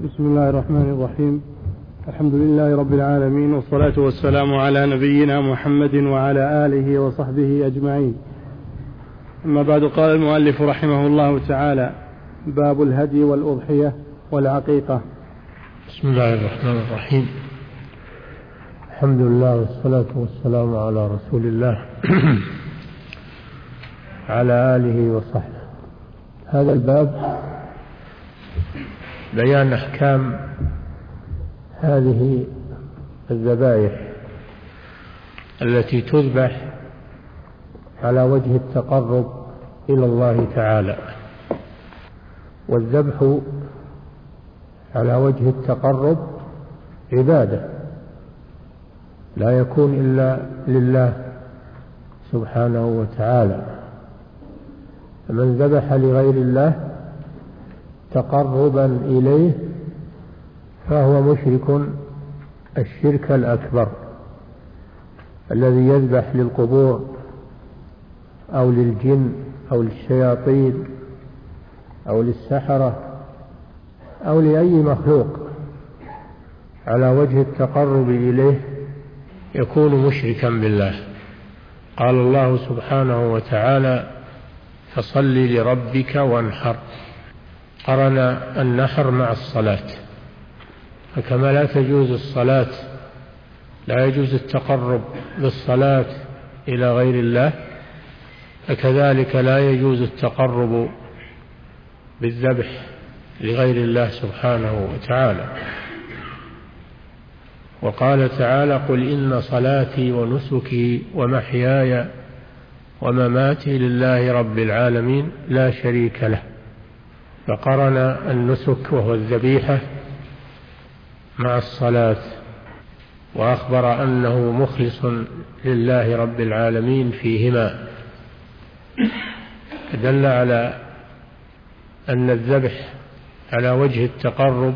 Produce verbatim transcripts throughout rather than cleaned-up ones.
بسم الله الرحمن الرحيم. الحمد لله رب العالمين، والصلاة والسلام على نبينا محمد وعلى آله وصحبه أجمعين. أما بعد، قال المؤلف رحمه الله تعالى: باب الهدي والأضحية والعقيقة. بسم الله الرحمن الرحيم. الحمد لله والصلاة والسلام على رسول الله على آله وصحبه. هذا الباب بيان أحكام هذه الذبائح التي تذبح على وجه التقرب إلى الله تعالى. والذبح على وجه التقرب عبادة لا يكون إلا لله سبحانه وتعالى، فمن ذبح لغير الله تقربا إليه فهو مشرك الشرك الأكبر، الذي يذبح للقبور أو للجن أو للشياطين أو للسحرة أو لأي مخلوق على وجه التقرب إليه يكون مشركا بالله. قال الله سبحانه وتعالى: فصل لربك وانحر. قرن النحر مع الصلاة، فكما لا تجوز الصلاة لا يجوز التقرب بالصلاة إلى غير الله، فكذلك لا يجوز التقرب بالذبح لغير الله سبحانه وتعالى. وقال تعالى: قل إن صلاتي ونسكي ومحياي ومماتي لله رب العالمين لا شريك له. فقرن النسك وهو الذبيحة مع الصلاة، وأخبر أنه مخلص لله رب العالمين فيهما، دل على أن الذبح على وجه التقرب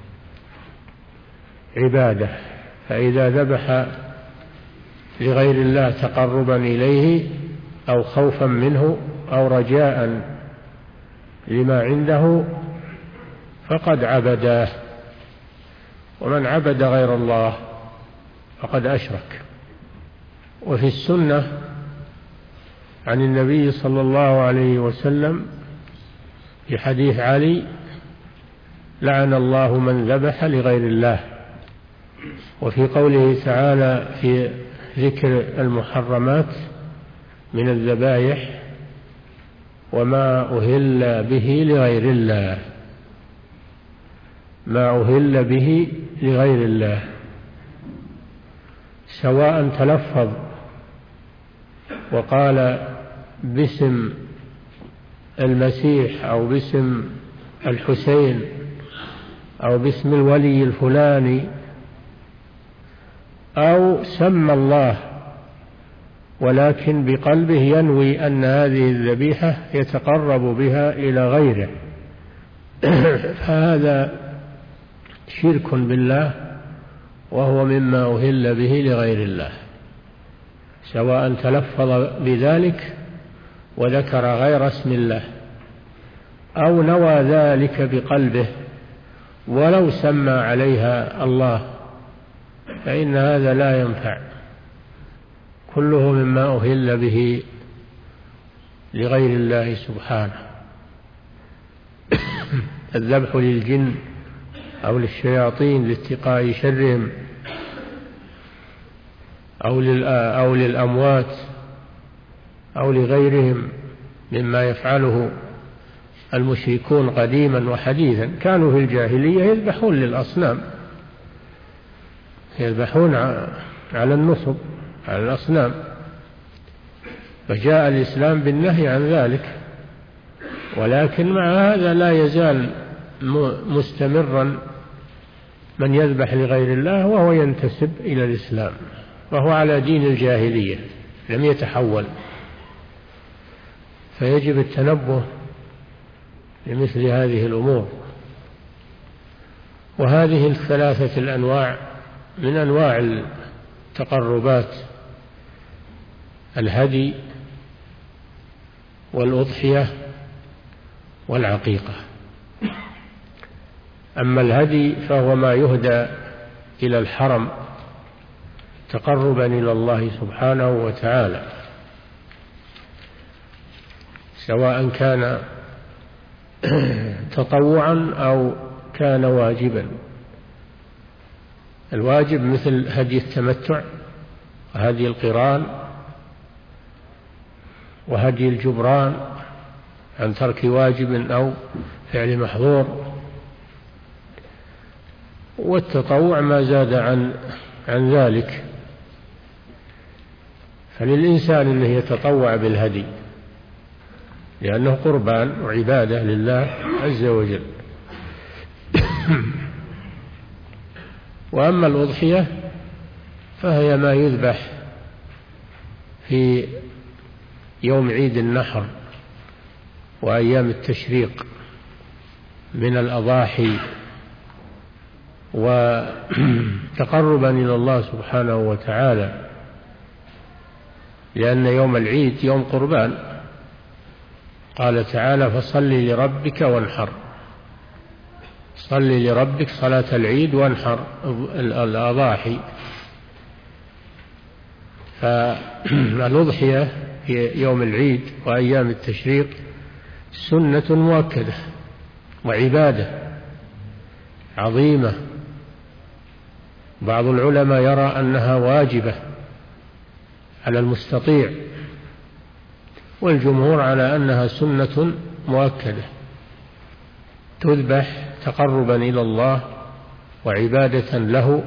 عبادة. فإذا ذبح لغير الله تقربا إليه أو خوفا منه أو رجاء لما عنده فقد عبداه، ومن عبد غير الله فقد أشرك. وفي السنة عن النبي صلى الله عليه وسلم في حديث علي: لعن الله من ذبح لغير الله. وفي قوله تعالى في ذكر المحرمات من الذبائح: وما أهل به لغير الله، ما أهل به لغير الله، سواء تلفظ وقال باسم المسيح أو باسم الحسين أو باسم الولي الفلاني، أو سمى الله ولكن بقلبه ينوي أن هذه الذبيحة يتقرب بها إلى غيره، فهذا شرك بالله، وهو مما أهل به لغير الله، سواء تلفظ بذلك وذكر غير اسم الله أو نوى ذلك بقلبه ولو سمى عليها الله، فإن هذا لا ينفع، كله مما أهل به لغير الله سبحانه. الذبح للجن أو للشياطين لاتقاء شرهم أو للأموات أو لغيرهم مما يفعله المشركون قديما وحديثا. كانوا في الجاهلية يذبحون للأصنام، يذبحون على النصب على الأصنام، فجاء الإسلام بالنهي عن ذلك، ولكن مع هذا لا يزال مستمرا من يذبح لغير الله وهو ينتسب إلى الإسلام، وهو على دين الجاهلية لم يتحول. فيجب التنبه لمثل هذه الأمور. وهذه الثلاثة الأنواع من أنواع التقربات: الهدي والأضحية والعقيقة. أما الهدي فهو ما يهدى إلى الحرم تقربا إلى الله سبحانه وتعالى، سواء كان تطوعا أو كان واجبا. الواجب مثل هدي التمتع وهدي القران وهدي الجبران عن ترك واجب أو فعل محظور، والتطوع ما زاد عن عن ذلك، فللإنسان أنه يتطوع بالهدي لأنه قربان وعبادة لله عز وجل. وأما الأضحية فهي ما يذبح في يوم عيد النحر وأيام التشريق من الأضاحي، وتقربا إلى الله سبحانه وتعالى، لأن يوم العيد يوم قربان. قال تعالى: فصل لربك وانحر، صل لربك صلاة العيد وانحر الأضاحي. فالأضحية في يوم العيد وأيام التشريق سنة مؤكدة وعبادة عظيمة. بعض العلماء يرى أنها واجبة على المستطيع، والجمهور على أنها سنة مؤكدة تذبح تقربا إلى الله وعبادة له،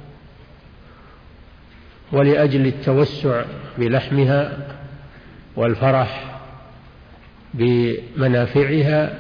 ولأجل التوسع بلحمها والفرح بمنافعها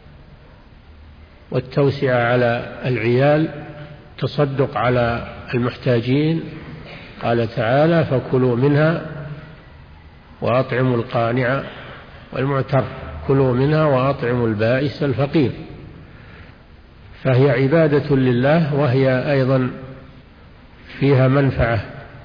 والتوسعة على العيال، تصدق على المحتاجين. قال تعالى: فكلوا منها وأطعموا القانع والمعتر، كلوا منها وأطعموا البائس الفقير. فهي عبادة لله، وهي أيضا فيها منفعة،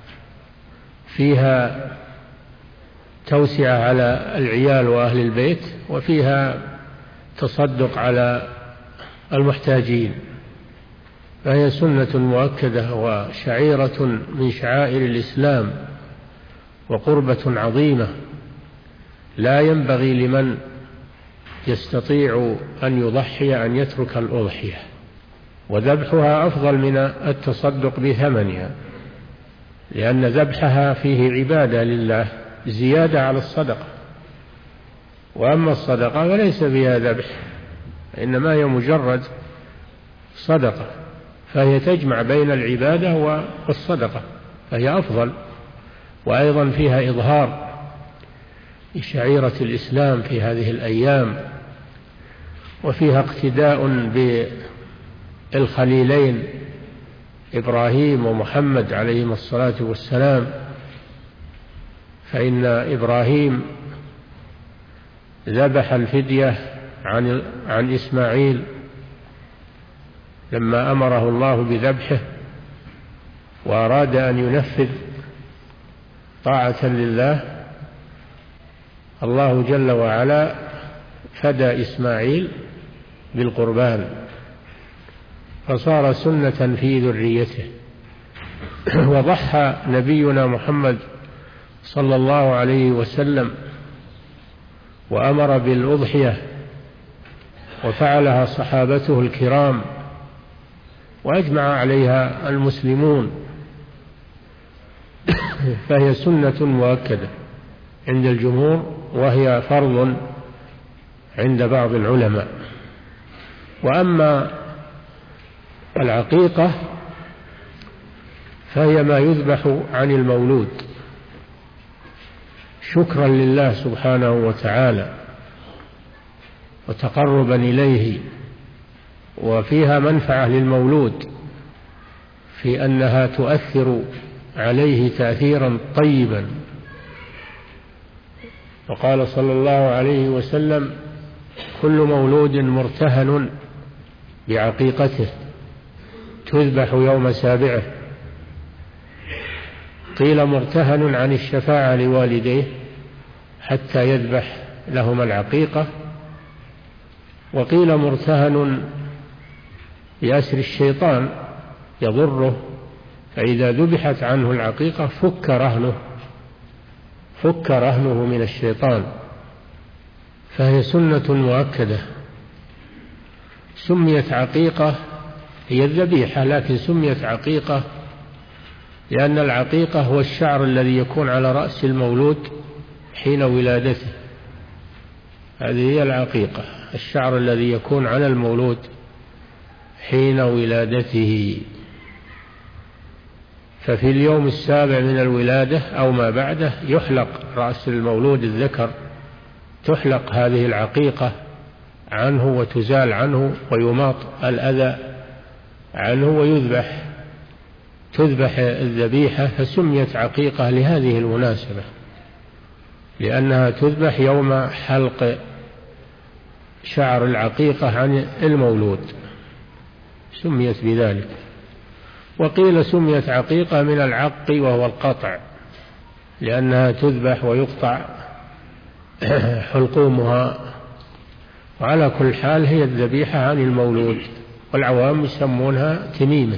فيها توسعة على العيال وأهل البيت، وفيها تصدق على المحتاجين. فهي سنة مؤكدة وشعيرة من شعائر الإسلام وقربة عظيمة، لا ينبغي لمن يستطيع أن يضحي أن يترك الأضحية، وذبحها أفضل من التصدق بثمنها، لأن ذبحها فيه عبادة لله زيادة على الصدقة. وأما الصدقة فليس فيها ذبح، إنما هي مجرد صدقة، فهي تجمع بين العبادة والصدقة، فهي أفضل. وأيضا فيها إظهار لشعيرة الإسلام في هذه الأيام، وفيها اقتداء بالخليلين إبراهيم ومحمد عليهم الصلاة والسلام، فإن إبراهيم ذبح الفدية عن عن إسماعيل لما أمره الله بذبحه، وأراد أن ينفذ طاعة لله. الله جل وعلا فدى إسماعيل بالقربان، فصار سنة في ذريته. وضحى نبينا محمد صلى الله عليه وسلم وأمر بالأضحية، وفعلها صحابته الكرام، وأجمع عليها المسلمون، فهي سنة مؤكدة عند الجمهور، وهي فرض عند بعض العلماء. وأما العقيقة فهي ما يذبح عن المولود شكرا لله سبحانه وتعالى وتقربا إليه، وفيها منفعة للمولود في أنها تؤثر عليه تأثيرا طيبا. وقال صلى الله عليه وسلم: كل مولود مرتهن بعقيقته تذبح يوم سابعه. قيل مرتهن عن الشفاعة لوالديه حتى يذبح لهما العقيقة، وقيل مرتهن يأسر الشيطان يضره، فإذا ذبحت عنه العقيقة فك رهنه فك رهنه من الشيطان، فهي سنة مؤكدة. سميت عقيقة، هي الذبيحة لكن سميت عقيقة لأن العقيقة هو الشعر الذي يكون على رأس المولود حين ولادته، هذه هي العقيقة، الشعر الذي يكون على المولود حين ولادته. ففي اليوم السابع من الولادة أو ما بعده يحلق رأس المولود الذكر، تحلق هذه العقيقة عنه وتزال عنه ويماط الأذى عنه ويذبح، تذبح الذبيحة، فسميت عقيقة لهذه المناسبة، لأنها تذبح يوم حلق شعر العقيقة عن المولود، سميت بذلك. وقيل سميت عقيقة من العق وهو القطع، لأنها تذبح ويقطع حلقومها، وعلى كل حال هي الذبيحة عن المولود، والعوام يسمونها تميمة.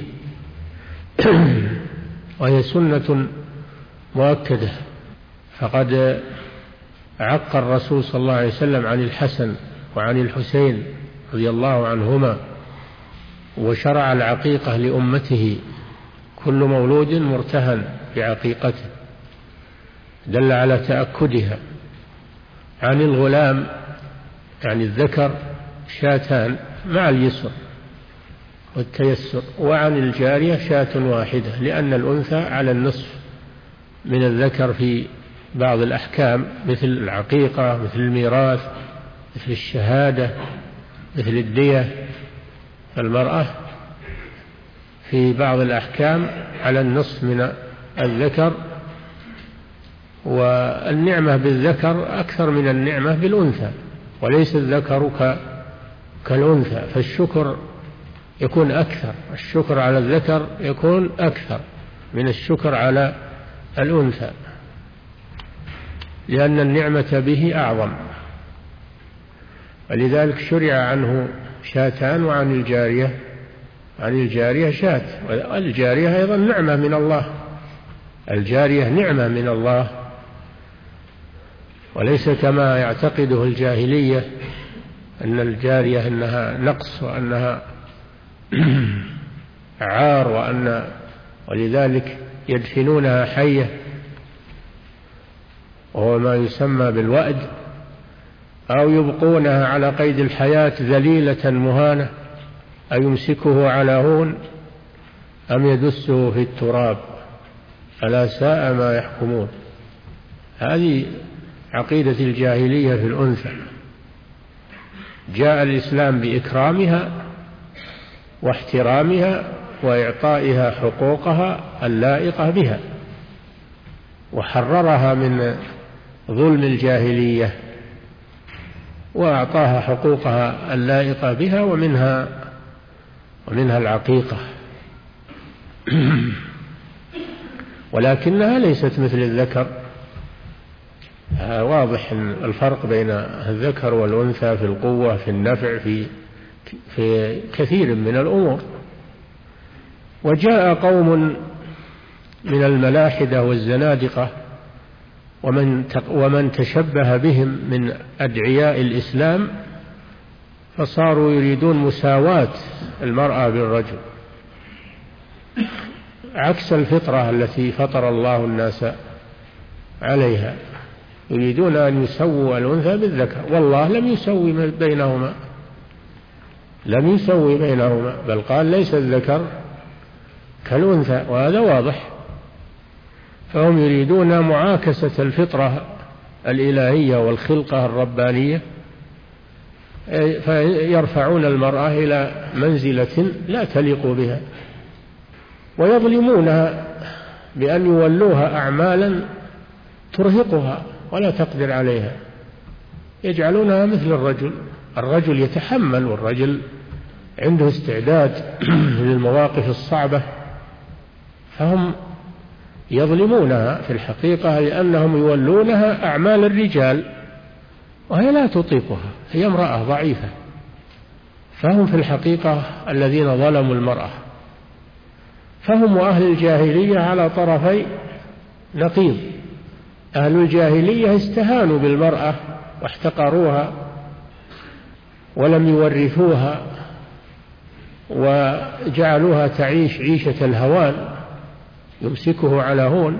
وهي سنة مؤكدة، فقد عق الرسول صلى الله عليه وسلم عن الحسن وعن الحسين رضي الله عنهما، وشرع العقيقة لأمته، كل مولود مرتهن بعقيقته، دل على تأكدها. عن الغلام يعني الذكر شاتان مع اليسر والتيسر، وعن الجارية شاة واحدة، لأن الأنثى على النصف من الذكر في بعض الأحكام، مثل العقيقة، مثل الميراث، مثل الشهادة، مثل الدية. فالمرأة في بعض الأحكام على النصف من الذكر، والنعمة بالذكر أكثر من النعمة بالأنثى، وليس الذكر كالأنثى، فالشكر يكون أكثر، الشكر على الذكر يكون أكثر من الشكر على الأنثى، لأن النعمة به أعظم، ولذلك شرع عنه شاتان، وعن الجارية عن الجارية شاة، والجارية أيضا نعمة من الله، الجارية نعمة من الله، وليس كما يعتقده الجاهلية أن الجارية أنها نقص وأنها عار، وأن ولذلك يدفنونها حية، وهو ما يسمى بالوأد، أو يبقونها على قيد الحياة ذليلة مهانة، أيمسكه على هون أم يدسه في التراب، ألا ساء ما يحكمون. هذه عقيدة الجاهلية في الأنثى. جاء الإسلام بإكرامها واحترامها وإعطائها حقوقها اللائقة بها، وحررها من ظلم الجاهلية، وأعطاها حقوقها اللائقة بها، ومنها ومنها العقيقة. ولكنها ليست مثل الذكر، واضح الفرق بين الذكر والأنثى في القوة، في النفع، في في كثير من الأمور. وجاء قوم من الملاحدة والزنادقة ومن ومن تشبه بهم من أدعياء الإسلام، فصاروا يريدون مساواة المرأة بالرجل، عكس الفطرة التي فطر الله الناس عليها، يريدون أن يسووا الأنثى بالذكر، والله لم يسوي بينهما، لم يسوي بينهما، بل قال ليس الذكر كالأنثى، وهذا واضح. فهم يريدون معاكسة الفطرة الإلهية والخلقة الربانية، فيرفعون المرأة إلى منزلة لا تليق بها، ويظلمونها بأن يولوها أعمالا ترهقها ولا تقدر عليها، يجعلونها مثل الرجل، الرجل يتحمل، والرجل عنده استعداد للمواقف الصعبة، فهم يظلمونها في الحقيقة، لأنهم يولونها أعمال الرجال وهي لا تطيقها، هي امرأة ضعيفة، فهم في الحقيقة الذين ظلموا المرأة، فهم وأهل الجاهلية على طرفي نقيض. أهل الجاهلية استهانوا بالمرأة واحتقروها ولم يورثوها وجعلوها تعيش عيشة الهوان يمسكه على هون،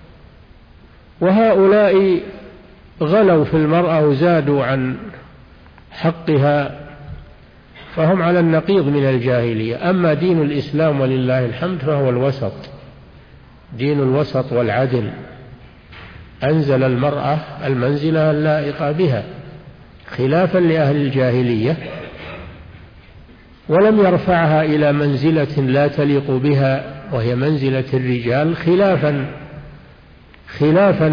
وهؤلاء غلوا في المرأة وزادوا عن حقها، فهم على النقيض من الجاهلية. أما دين الإسلام ولله الحمد فهو الوسط، دين الوسط والعدل، أنزل المرأة المنزلة اللائقة بها خلافا لأهل الجاهلية، ولم يرفعها إلى منزلة لا تليق بها وهي منزلة الرجال، خلافا خلافا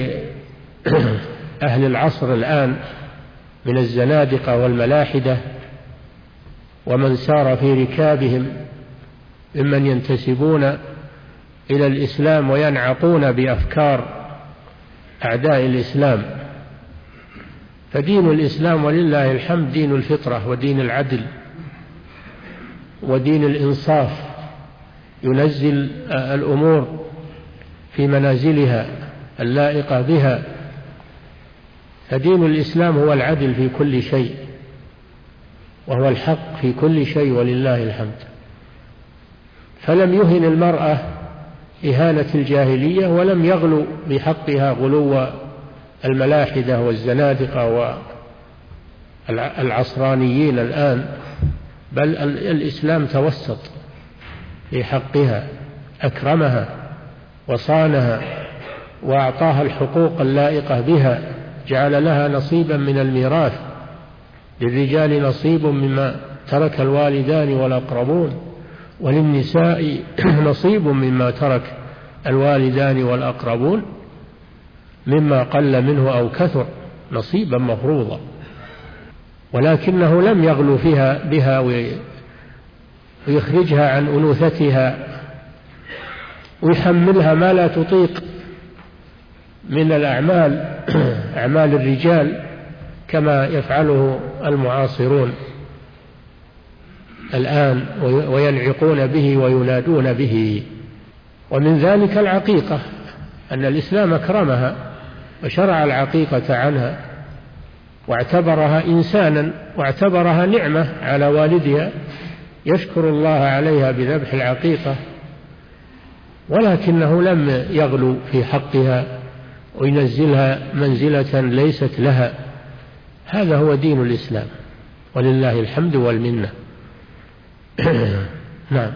لأهل العصر الآن من الزنادقة والملاحدة ومن سار في ركابهم ممن ينتسبون إلى الإسلام وينعقون بأفكار أعداء الإسلام. فدين الإسلام ولله الحمد دين الفطرة ودين العدل ودين الإنصاف، ينزل الأمور في منازلها اللائقة بها. فدين الإسلام هو العدل في كل شيء، وهو الحق في كل شيء ولله الحمد. فلم يهن المرأة إهانة الجاهلية، ولم يغلو بحقها غلو الملاحدة والزنادقة والعصرانيين الآن، بل الإسلام توسط في حقها، أكرمها وصانها وأعطاها الحقوق اللائقة بها، جعل لها نصيبا من الميراث، للرجال نصيب مما ترك الوالدان والأقربون، وللنساء نصيب مما ترك الوالدان والأقربون مما قل منه أو كثر، نصيبا مفروضا. ولكنه لم يغلو فيها بها ويخرجها عن أنوثتها ويحملها ما لا تطيق من الأعمال أعمال الرجال كما يفعله المعاصرون الآن وينعقون به وينادون به. ومن ذلك العقيقة، أن الإسلام أكرمها وشرع العقيقة عنها واعتبرها إنسانا واعتبرها نعمة على والدها يشكر الله عليها بذبح العقيقة، ولكنه لم يغلو في حقها وينزلها منزلة ليست لها. هذا هو دين الإسلام ولله الحمد والمنة. نعم.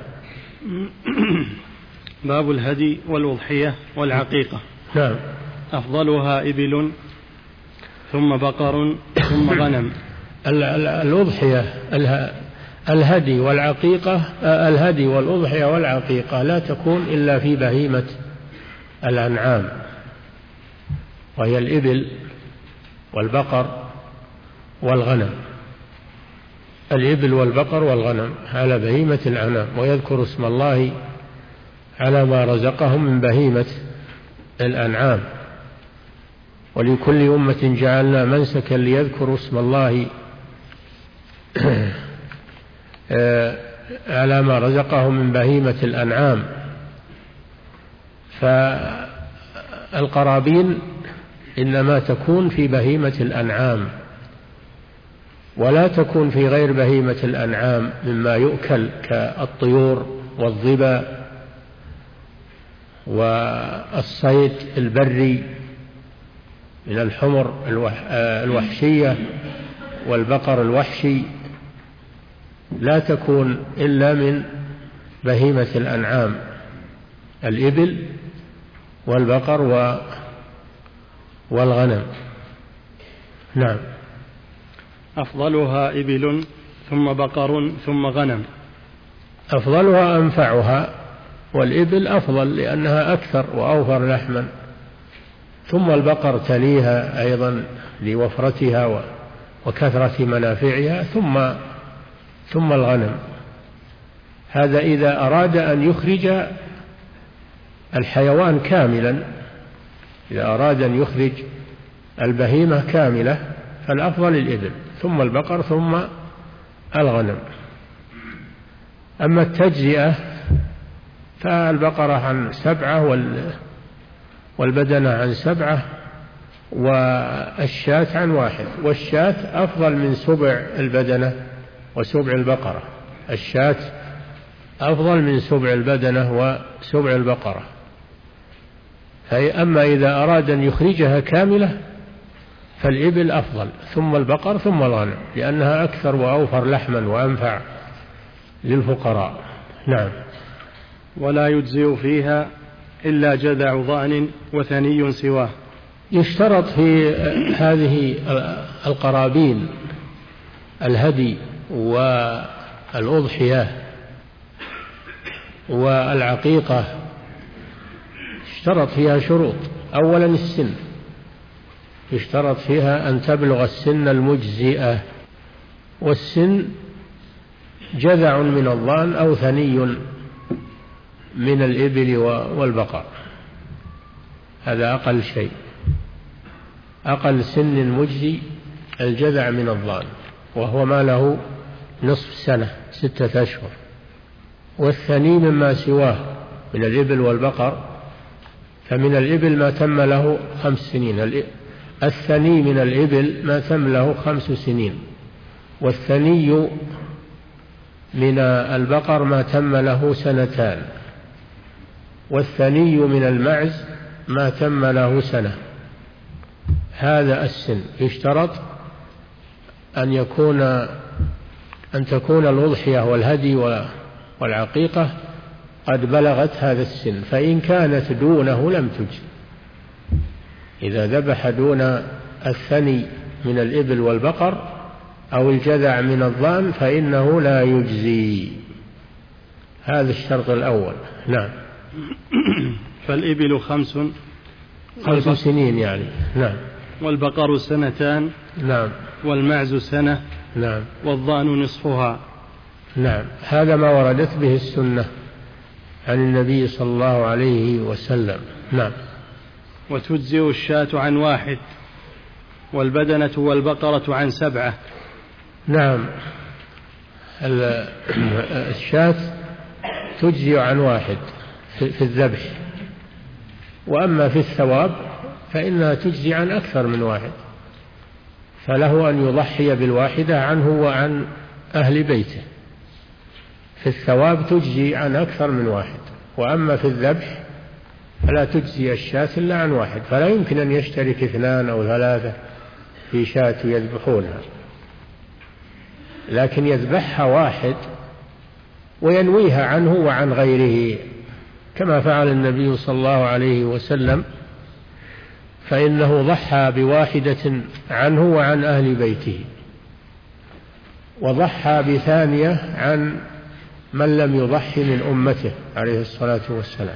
باب الهدي والأضحية والعقيقة. نعم. أفضلها إبل ثم بقر ثم غنم. الأضحية الهدي والعقيقة، الهدي والأضحية والعقيقة لا تكون إلا في بهيمة الأنعام، وهي الإبل والبقر والغنم. الإبل والبقر والغنم على بهيمة الأنعام، ويذكر اسم الله على ما رزقهم من بهيمة الأنعام. ولكل أمة جعلنا منسكا ليذكروا اسم الله على ما رزقهم من بهيمة الأنعام. فالقرابين إنما تكون في بهيمة الأنعام، ولا تكون في غير بهيمة الأنعام مما يؤكل كالطيور والظبا والصيد البري من الحمر الوحشية والبقر الوحشي، لا تكون إلا من بهيمة الأنعام، الإبل والبقر والغنم. نعم. أفضلها إبل ثم بقر ثم غنم. أفضلها أنفعها، والإبل أفضل لأنها أكثر وأوفر لحما، ثم البقر تليها أيضا لوفرتها وكثرة منافعها، ثم ثم الغنم. هذا إذا أراد أن يخرج الحيوان كاملا، إذا أراد أن يخرج البهيمة كاملة فالأفضل الإبل ثم البقر ثم الغنم. أما التجزئة فالبقرة عن سبعة والبدنة عن سبعة والشاة عن واحد، والشاة أفضل من سبع البدنة وسبع البقرة. الشاة أفضل من سبع البدنة وسبع البقرة. أما إذا أراد أن يخرجها كاملة فالإبل أفضل، ثم البقر، ثم الغنم، لأنها أكثر وأوفر لحما وأنفع للفقراء. نعم. ولا يجزئ فيها إلا جذع ضأن وثني سواه. يشترط في هذه القرابين الهدي والأضحية والعقيقة، اشترط فيها شروط. أولا السن، يشترط فيها أن تبلغ السن المجزئة، والسن جذع من الضأن أو ثني من الإبل والبقر، هذا أقل شيء. أقل سن مجزي الجذع من الضأن، وهو ما له نصف سنة ستة أشهر. والثني مما سواه من الإبل والبقر، فمن الإبل ما تم له خمس سنين. الثني من الإبل ما تم له خمس سنين، والثني من البقر ما تم له سنتان، والثني من المعز ما تم له سنة. هذا السن. يشترط أن يكون أن تكون الأضحية والهدي والعقيقة قد بلغت هذا السن، فإن كانت دونه لم تجز. إذا ذبح دون الثني من الإبل والبقر أو الجذع من الضأن فإنه لا يجزي. هذا الشرط الأول. نعم. فالإبل خمس خمس سنين يعني. نعم. والبقر سنتان. نعم. والمعز سنة. نعم. والضأن نصفها. نعم. هذا ما وردت به السنة عن النبي صلى الله عليه وسلم. نعم. وتجزئ الشاة عن واحد، والبدنة والبقرة عن سبعة. نعم. الشاة تجزئ عن واحد في الذبح، وأما في الثواب فإنها تجزي عن أكثر من واحد، فله أن يضحي بالواحدة عنه وعن أهل بيته. في الثواب تجزي عن أكثر من واحد، وأما في الذبح فلا تجزي الشاة إلا عن واحد، فلا يمكن أن يشترك اثنان أو ثلاثة في شاة يذبحونها، لكن يذبحها واحد وينويها عنه وعن غيره، كما فعل النبي صلى الله عليه وسلم، فإنه ضحى بواحدة عنه وعن أهل بيته، وضحى بثانية عن من لم يضحي من أمته عليه الصلاة والسلام.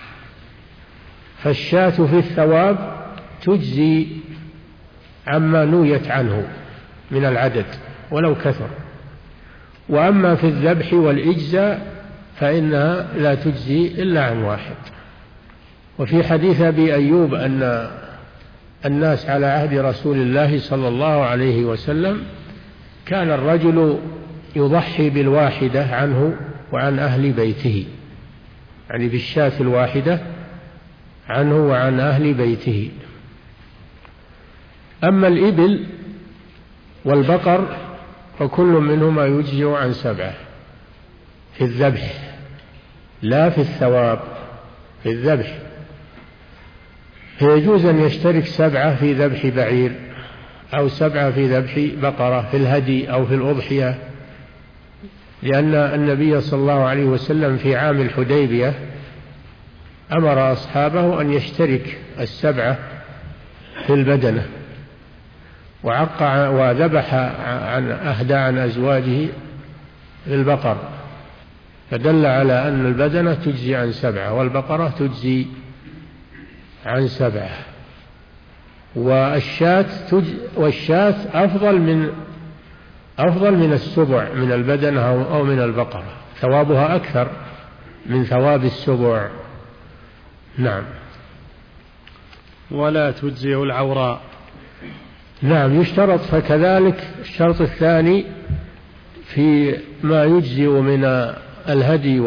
فالشاة في الثواب تجزي عما نويت عنه من العدد ولو كثر، وأما في الذبح والإجزاء فإنها لا تجزي إلا عن واحد. وفي حديث أبي أيوب أن الناس على عهد رسول الله صلى الله عليه وسلم كان الرجل يضحي بالواحدة عنه وعن أهل بيته، يعني بالشاة الواحدة عنه وعن أهل بيته. أما الإبل والبقر فكل منهما يجزئ عن سبعة في الذبح، لا في الثواب، في الذبح. فيجوز أن يشترك سبعة في ذبح بعير، أو سبعة في ذبح بقرة في الهدي أو في الأضحية، لأن النبي صلى الله عليه وسلم في عام الحديبية أمر أصحابه أن يشترك السبعة في البدنة، وعق وذبح عن أهدى عن أزواجه البقر، فدل على أن البدنة تجزي عن سبعة والبقرة تجزي عن سبعة. والشاة والشاة أفضل من أفضل من السبع من البدنة أو من البقرة، ثوابها أكثر من ثواب السبع. نعم. ولا تجزئ العوراء. نعم. يشترط فكذلك الشرط الثاني في ما يجزئ من الهدي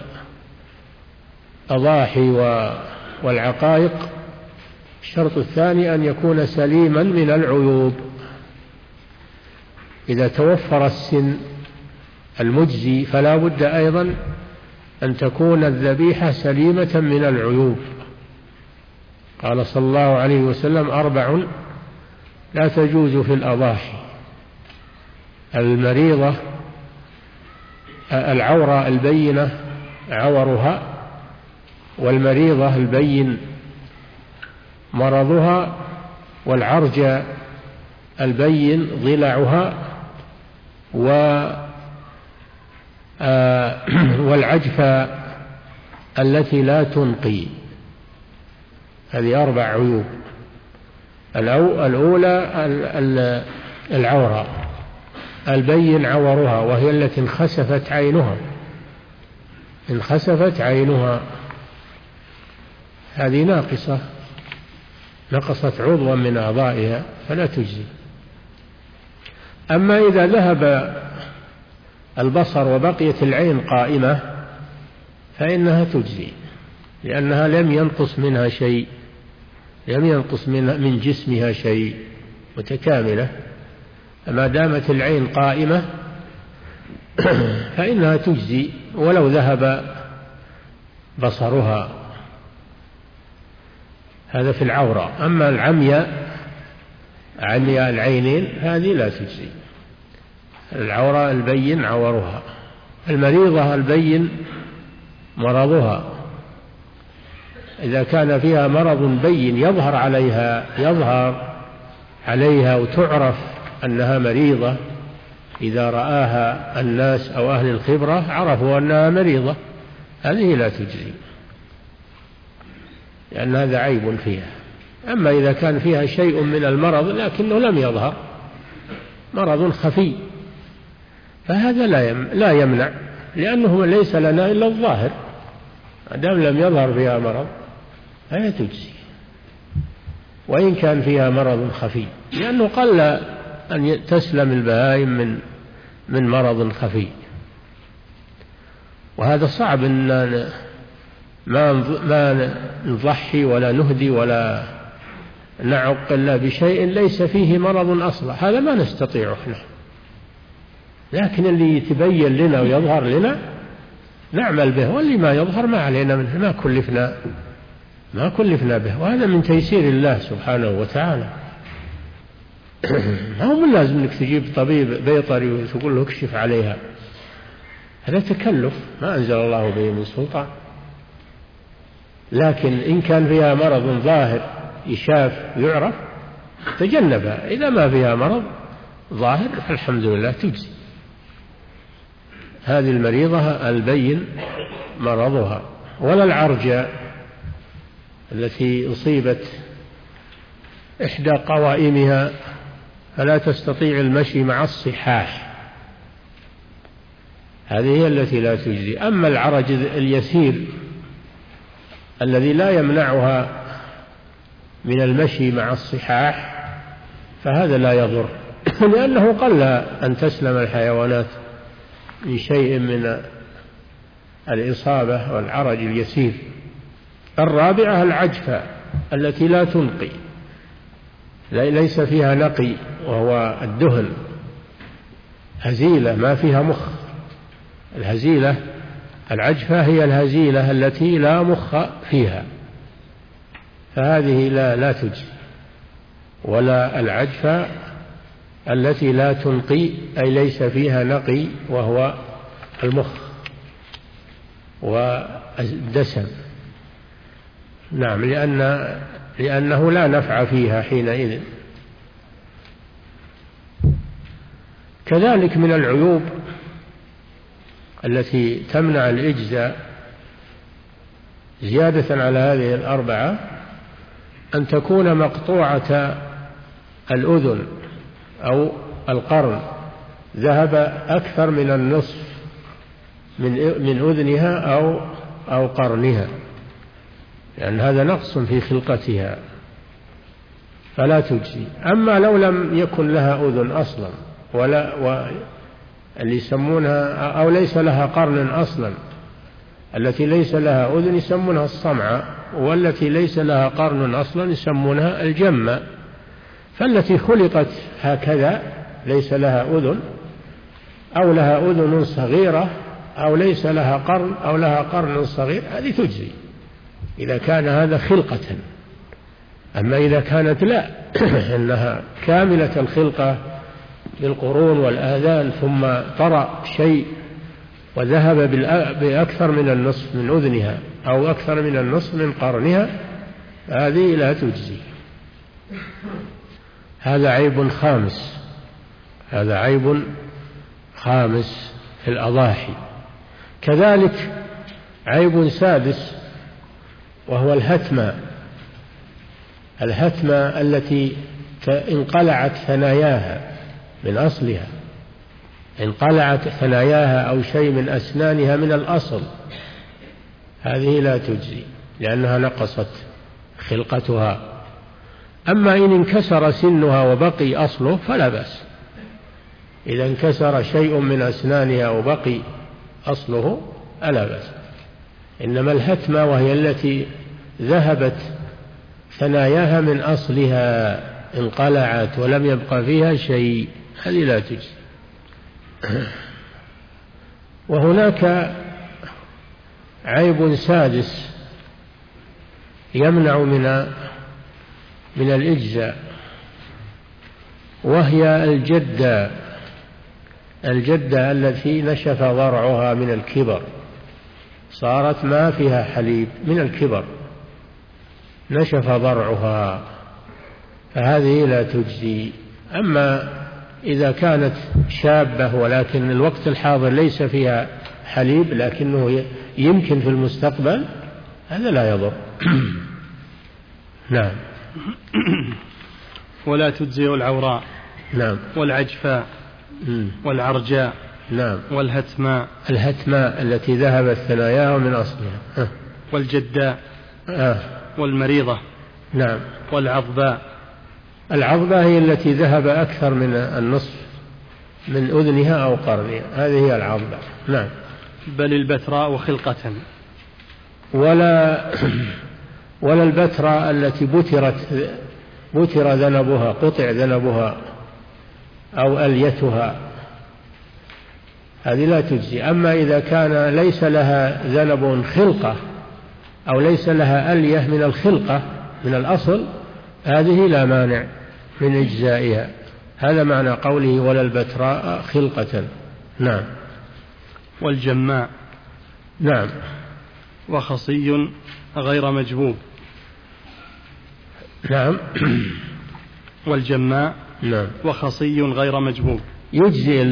والأضاحي والعقائق الشرط الثاني أن يكون سليما من العيوب. إذا توفر السن المجزي فلا بد أيضا أن تكون الذبيحة سليمة من العيوب. قال صلى الله عليه وسلم: أربع لا تجوز في الأضاحي: المريضة، العورة البينة عورها، والمريضة البين مرضها، والعرج البين ضلعها، والعجفة التي لا تنقي. هذه أربع عيوب. الأولى العورة البين عورها، وهي التي انخسفت عينها انخسفت عينها هذه ناقصة، نقصت عضوا من أعضائها فلا تجزي. أما إذا ذهب البصر وبقيت العين قائمة فإنها تجزي، لأنها لم ينقص منها شيء، لم ينقص من جسمها شيء، متكاملة. ما دامت العين قائمة فإنها تجزي ولو ذهب بصرها. هذا في العورة. أما العمياء، عمياء العينين، هذه لا تجزي. العورة البين عورها، المريضة البين مرضها. إذا كان فيها مرض بين يظهر عليها يظهر عليها وتعرف أنها مريضة، إذا رآها الناس أو أهل الخبرة عرفوا أنها مريضة، هذه لا تجزي، لأن هذا عيب فيها. أما إذا كان فيها شيء من المرض لكنه لم يظهر، مرض خفي، فهذا لا يمنع، لأنه ليس لنا إلا الظاهر. ما دام لم يظهر فيها مرض فهي تجزي، وإن كان فيها مرض خفي، لأنه قل أن تسلم البهائم من من مرض خفي. وهذا صعب أن ما ما نضحي ولا نهدي ولا نعق إلا بشيء ليس فيه مرض أصلا، هذا ما نستطيع إحنا. لكن اللي يتبين لنا ويظهر لنا نعمل به، واللي ما يظهر ما علينا منه، ما كلفنا ما كلفنا به. وهذا من تيسير الله سبحانه وتعالى. ما هو من لازم انك تجيب طبيب بيطري وتقول له اكشف عليها، هذا تكلف ما أنزل الله به من سلطان. لكن إن كان فيها مرض ظاهر يشاف يعرف تجنبها، إذا ما فيها مرض ظاهر فالحمد لله تجزي. هذه المريضة البين مرضها. ولا العرجة التي أصيبت إحدى قوائمها فلا تستطيع المشي مع الصحاح، هذه هي التي لا تجزي. أما العرج اليسير الذي لا يمنعها من المشي مع الصحاح فهذا لا يضر، لأنه قل أن تسلم الحيوانات من شيء من الإصابة والعرج اليسير. الرابعة العجفة التي لا تنقي، ليس فيها نقي، وهو الدهن، هزيلة ما فيها مخ. الهزيلة العجفة هي الهزيلة التي لا مخ فيها، فهذه لا, لا تجزي. ولا العجفة التي لا تنقي، أي ليس فيها نقي، وهو المخ والدسم. نعم، لأن لأنه لا نفع فيها حينئذ. كذلك من العيوب التي تمنع الإجزاء زيادة على هذه الأربعة أن تكون مقطوعة الأذن أو القرن، ذهب أكثر من النصف من من أذنها أو أو قرنها، لأن هذا نقص في خلقتها فلا تجزي. أما لو لم يكن لها أذن أصلا ولا اللي يسمونها أو ليس لها قرن أصلا، التي ليس لها أذن يسمونها الصمعة، والتي ليس لها قرن أصلا يسمونها الجمة. فالتي خلقت هكذا ليس لها أذن أو لها أذن صغيرة أو ليس لها قرن أو لها قرن صغير هذه تجزي إذا كان هذا خلقة. أما إذا كانت لا إنها كاملة الخلقة بالقرون والآذان ثم طرأ شيء وذهب بأكثر من النصف من أذنها أو أكثر من النصف من قرنها هذه لا تجزي. هذا عيب خامس، هذا عيب خامس في الأضاحي. كذلك عيب سادس وهو الهتمة، الهتمة التي انقلعت ثناياها من أصلها، انقلعت ثناياها أو شيء من أسنانها من الأصل، هذه لا تجزي لأنها نقصت خلقتها. أما إن انكسر سنها وبقي أصله فلا بأس، إذا انكسر شيء من أسنانها وبقي أصله فلا بأس. إنما الهتمة وهي التي ذهبت ثناياها من أصلها انقلعت ولم يبقى فيها شيء هذه لا تجزي. وهناك عيب سادس يمنع من من الإجزاء وهي الجدة، الجدة التي نشف ضرعها من الكبر، صارت ما فيها حليب من الكبر، نشف ضرعها، فهذه لا تجزي. أما إذا كانت شابة ولكن الوقت الحاضر ليس فيها حليب لكنه يمكن في المستقبل هذا لا يضر. نعم. ولا تجزي العوراء. نعم. والعجفاء. والعرجاء. نعم. والهتماء. الهتماء التي ذهبت ثناياها من أصلها. أه. والجداء. أه. والمريضة. نعم. والعضباء. العضباء هي التي ذهب أكثر من النصف من أذنها أو قرنها، هذه هي العضباء. نعم. بل البتراء خلقة. ولا ولا البتراء التي بترت بتر ذنبها، قطع ذنبها أو أليتها، هذه لا تجزي. أما إذا كان ليس لها ذنب خلقة أو ليس لها ألية من الخلقة من الأصل هذه لا مانع من إجزائها. هذا معنى قوله ولا البتراء خلقة. نعم. والجماء. نعم. وخصي غير مجبوب. نعم. والجماء. نعم. وخصي غير مجبوب. يجزي،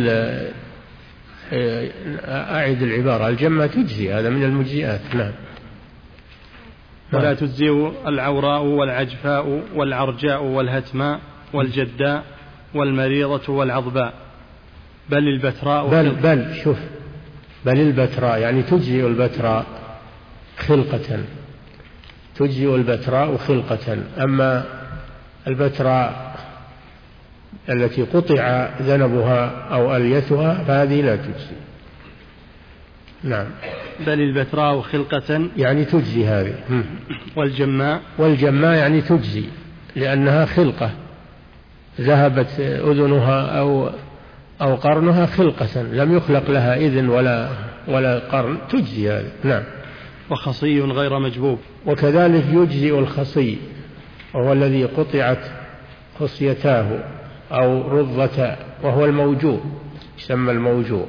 أعيد العبارة، الجمة تجزي، هذا من المجزئات. نعم. ولا تجزي العوراء والعجفاء والعرجاء والهتماء والجداء والمريضة والعضباء بل البتراء. بل, بل شوف، بل البتراء يعني تجزي البتراء خلقة، تجزي البتراء خلقة. أما البتراء التي قطع ذنبها أو أليتها فهذه لا تجزي. نعم. بل البتراء خلقة يعني تجزي هذه. والجماء. والجماء يعني تجزي لأنها خلقة، ذهبت أذنها أو أو قرنها خلقة، لم يخلق لها إذن ولا ولا قرن، تجزي هذه. نعم. وخصي غير مجبوب. وكذلك يجزئ الخصي وهو الذي قطعت خصيتاه أو رضة، وهو الموجوع، يسمى الموجوع.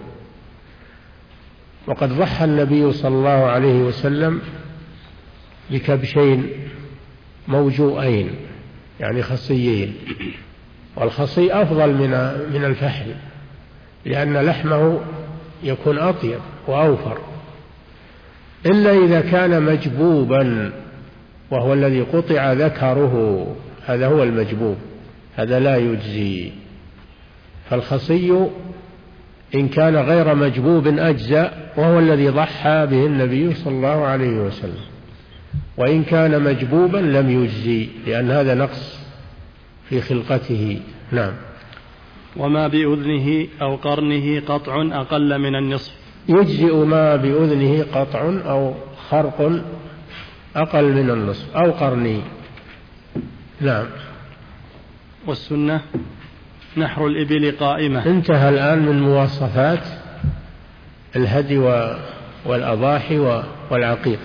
وقد ضحى النبي صلى الله عليه وسلم بكبشين موجوعين يعني خصيين، والخصي أفضل من من الفحل لأن لحمه يكون أطيب وأوفر، إلا إذا كان مجبوبا وهو الذي قطع ذكره، هذا هو المجبوب، هذا لا يجزي. فالخصي إن كان غير مجبوب أجزاء، وهو الذي ضحى به النبي صلى الله عليه وسلم. وإن كان مجبوبا لم يجزي لأن هذا نقص في خلقته. نعم. وما بأذنه أو قرنه قطع أقل من النصف. يجزئ ما بأذنه قطع أو خرق أقل من النصف أو قرنه. نعم. والسنة نحر الإبل قائمة. انتهى الآن من مواصفات الهدي والأضاحي والعقيقة.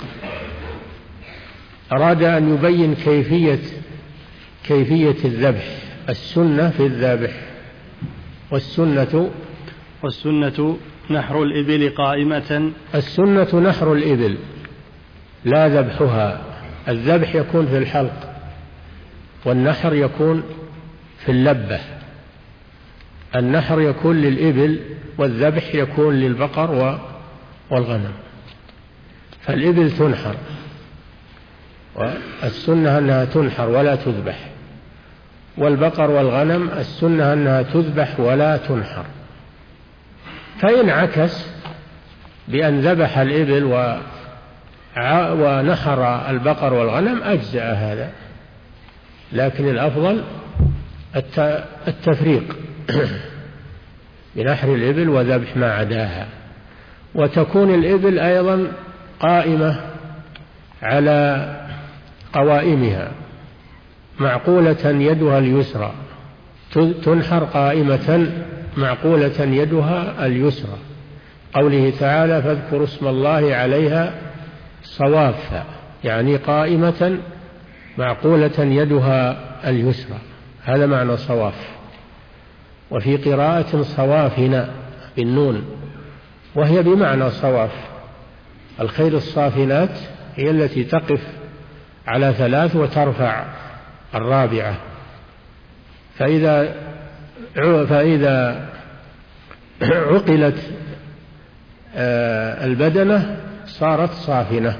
أراد أن يبين كيفية كيفية الذبح. السنة في الذبح. والسنة والسنة نحر الإبل قائمة. السنة نحر الإبل لا ذبحها. الذبح يكون في الحلق والنحر يكون في اللبة. النحر يكون للإبل والذبح يكون للبقر والغنم. فالإبل تنحر، والسنة أنها تنحر ولا تذبح، والبقر والغنم السنة أنها تذبح ولا تنحر. فإن عكس بأن ذبح الإبل ونحر البقر والغنم أجزأ هذا، لكن الأفضل التفريق بنحر الإبل وذبح ما عداها. وتكون الإبل أيضا قائمة على قوائمها معقولة يدها اليسرى، تنحر قائمة معقولة يدها اليسرى. قوله تعالى فاذكروا اسم الله عليها صوافا، يعني قائمة معقولة يدها اليسرى، هذا معنى صواف. وفي قراءة صوافنا بالنون، وهي بمعنى صواف. الخيل الصافنات هي التي تقف على ثلاث وترفع الرابعة، فإذا فإذا عقلت البدنة صارت صافنة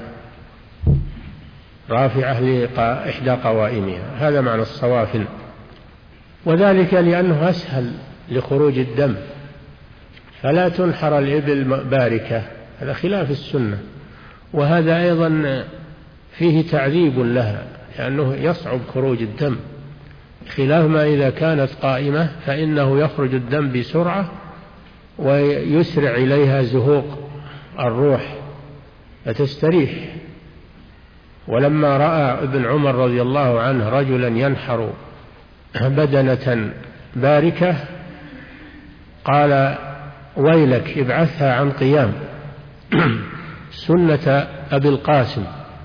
رافعة لإحدى قوائمها، هذا معنى الصوافن. وذلك لأنه أسهل لخروج الدم، فلا تنحر الإبل باركة، هذا خلاف السنة. وهذا أيضا فيه تعذيب لها، لأنه يصعب خروج الدم، خلاف ما إذا كانت قائمة فإنه يخرج الدم بسرعة ويسرع إليها زهوق الروح فتستريح. ولما رأى ابن عمر رضي الله عنه رجلا ينحر بدنة باركة قال ويلك ابعثها عن قيام سنة أبي القاسم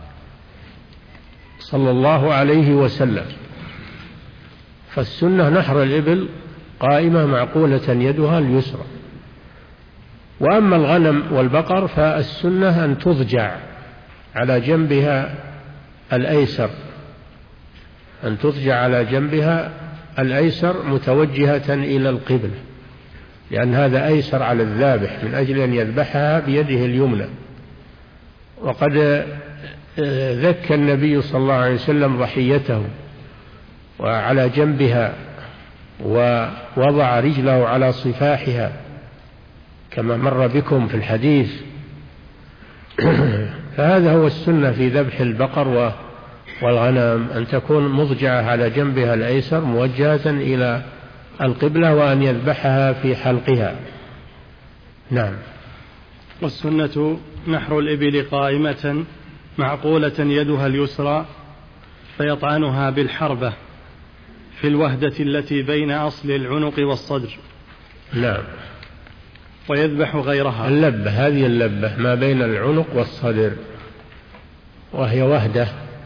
صلى الله عليه وسلم. فالسنة نحر الإبل قائمة معقولة يدها اليسرى. وأما الغنم والبقر فالسنة أن تضجع على جنبها الأيسر، أن تضجع على جنبها الأيسر متوجهة إلى القبلة، لأن هذا أيسر على الذابح من أجل أن يذبحها بيده اليمنى. وقد ذكى النبي صلى الله عليه وسلم ضحيته وعلى جنبها ووضع رجله على صفاحها كما مر بكم في الحديث. فهذا هو السنة في ذبح البقر والغنم، أن تكون مضجعة على جنبها الأيسر موجهة إلى القبلة، وأن يذبحها في حلقها. نعم. والسنة نحر الإبل قائمة معقولة يدها اليسرى فيطعنها بالحربة في الوهدة التي بين أصل العنق والصدر. نعم. ويذبح غيرها. اللبة، هذه اللبة ما بين العنق والصدر، وهي وهدة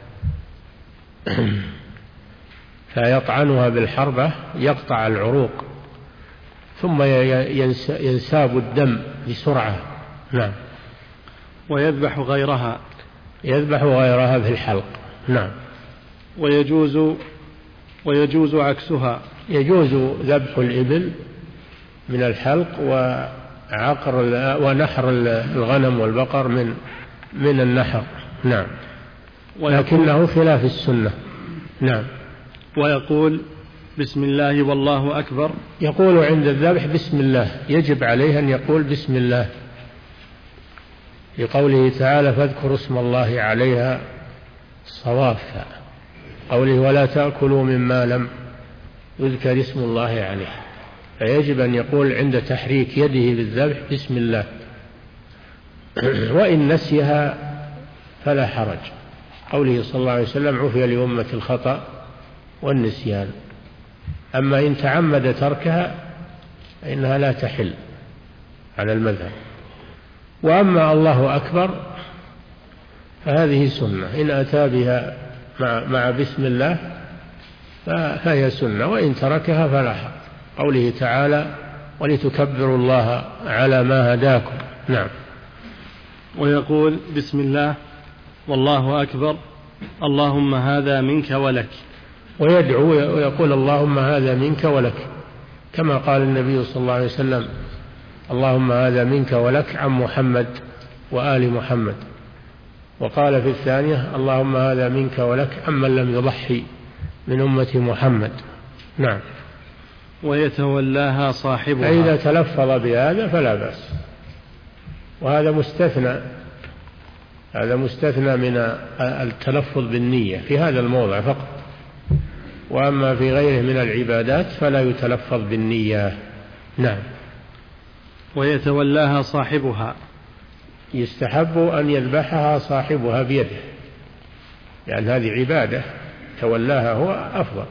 فيطعنها بالحربة يقطع العروق ثم ينساب الدم بسرعة. نعم. ويذبح غيرها. يذبح غيرها في الحلق. نعم. ويجوز ويجوز عكسها. يجوز ذبح الإبل من الحلق وعقر ونحر الغنم والبقر من من النحر. نعم. ولكنه خلاف السنة. نعم. ويقول بسم الله والله أكبر. يقول عند الذبح بسم الله، يجب عليه أن يقول بسم الله لقوله تعالى فاذكروا اسم الله عليها صوافا، قوله ولا تأكلوا مما لم يذكر اسم الله عليه. فيجب أن يقول عند تحريك يده بالذبح بسم الله، وإن نسيها فلا حرج، قوله صلى الله عليه وسلم عفي لأمة الخطأ والنسيان. أما إن تعمد تركها فإنها لا تحل على المذهب. وأما الله أكبر فهذه سنة، إن أتى بها مع, مع بسم الله فهي سنة، وإن تركها فلا حرج، قوله تعالى ولتكبروا الله على ما هداكم. نعم. ويقول بسم الله والله أكبر اللهم هذا منك ولك، ويدعو ويقول اللهم هذا منك ولك، كما قال النبي صلى الله عليه وسلم اللهم هذا منك ولك عن محمد وآل محمد. وقال في الثانية اللهم هذا منك ولك عمن لم يضحي من أمة محمد. نعم. ويتولاها صاحبها، فإذا تلفظ بهذا فلا بأس، وهذا مستثنى، هذا مستثنى من التلفظ بالنية في هذا الموضع فقط، وأما في غيره من العبادات فلا يتلفظ بالنية. نعم. ويتولاها صاحبها، يستحب أن يذبحها صاحبها بيده، لأن يعني هذه عبادة، تولاها هو أفضل.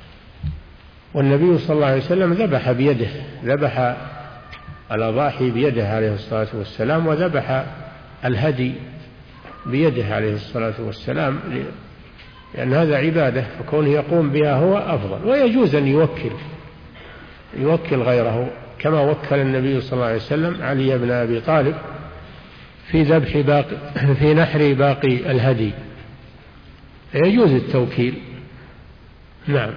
والنبي صلى الله عليه وسلم ذبح بيده، ذبح الأضاحي بيده عليه الصلاة والسلام، وذبح الهدي بيده عليه الصلاة والسلام، لأن هذا عبادة، فكونه يقوم بها هو أفضل. ويجوز أن يوكل يوكل غيره، كما وكل النبي صلى الله عليه وسلم علي بن أبي طالب في ذبح باقي في نحر باقي الهدي، يجوز التوكيل. نعم.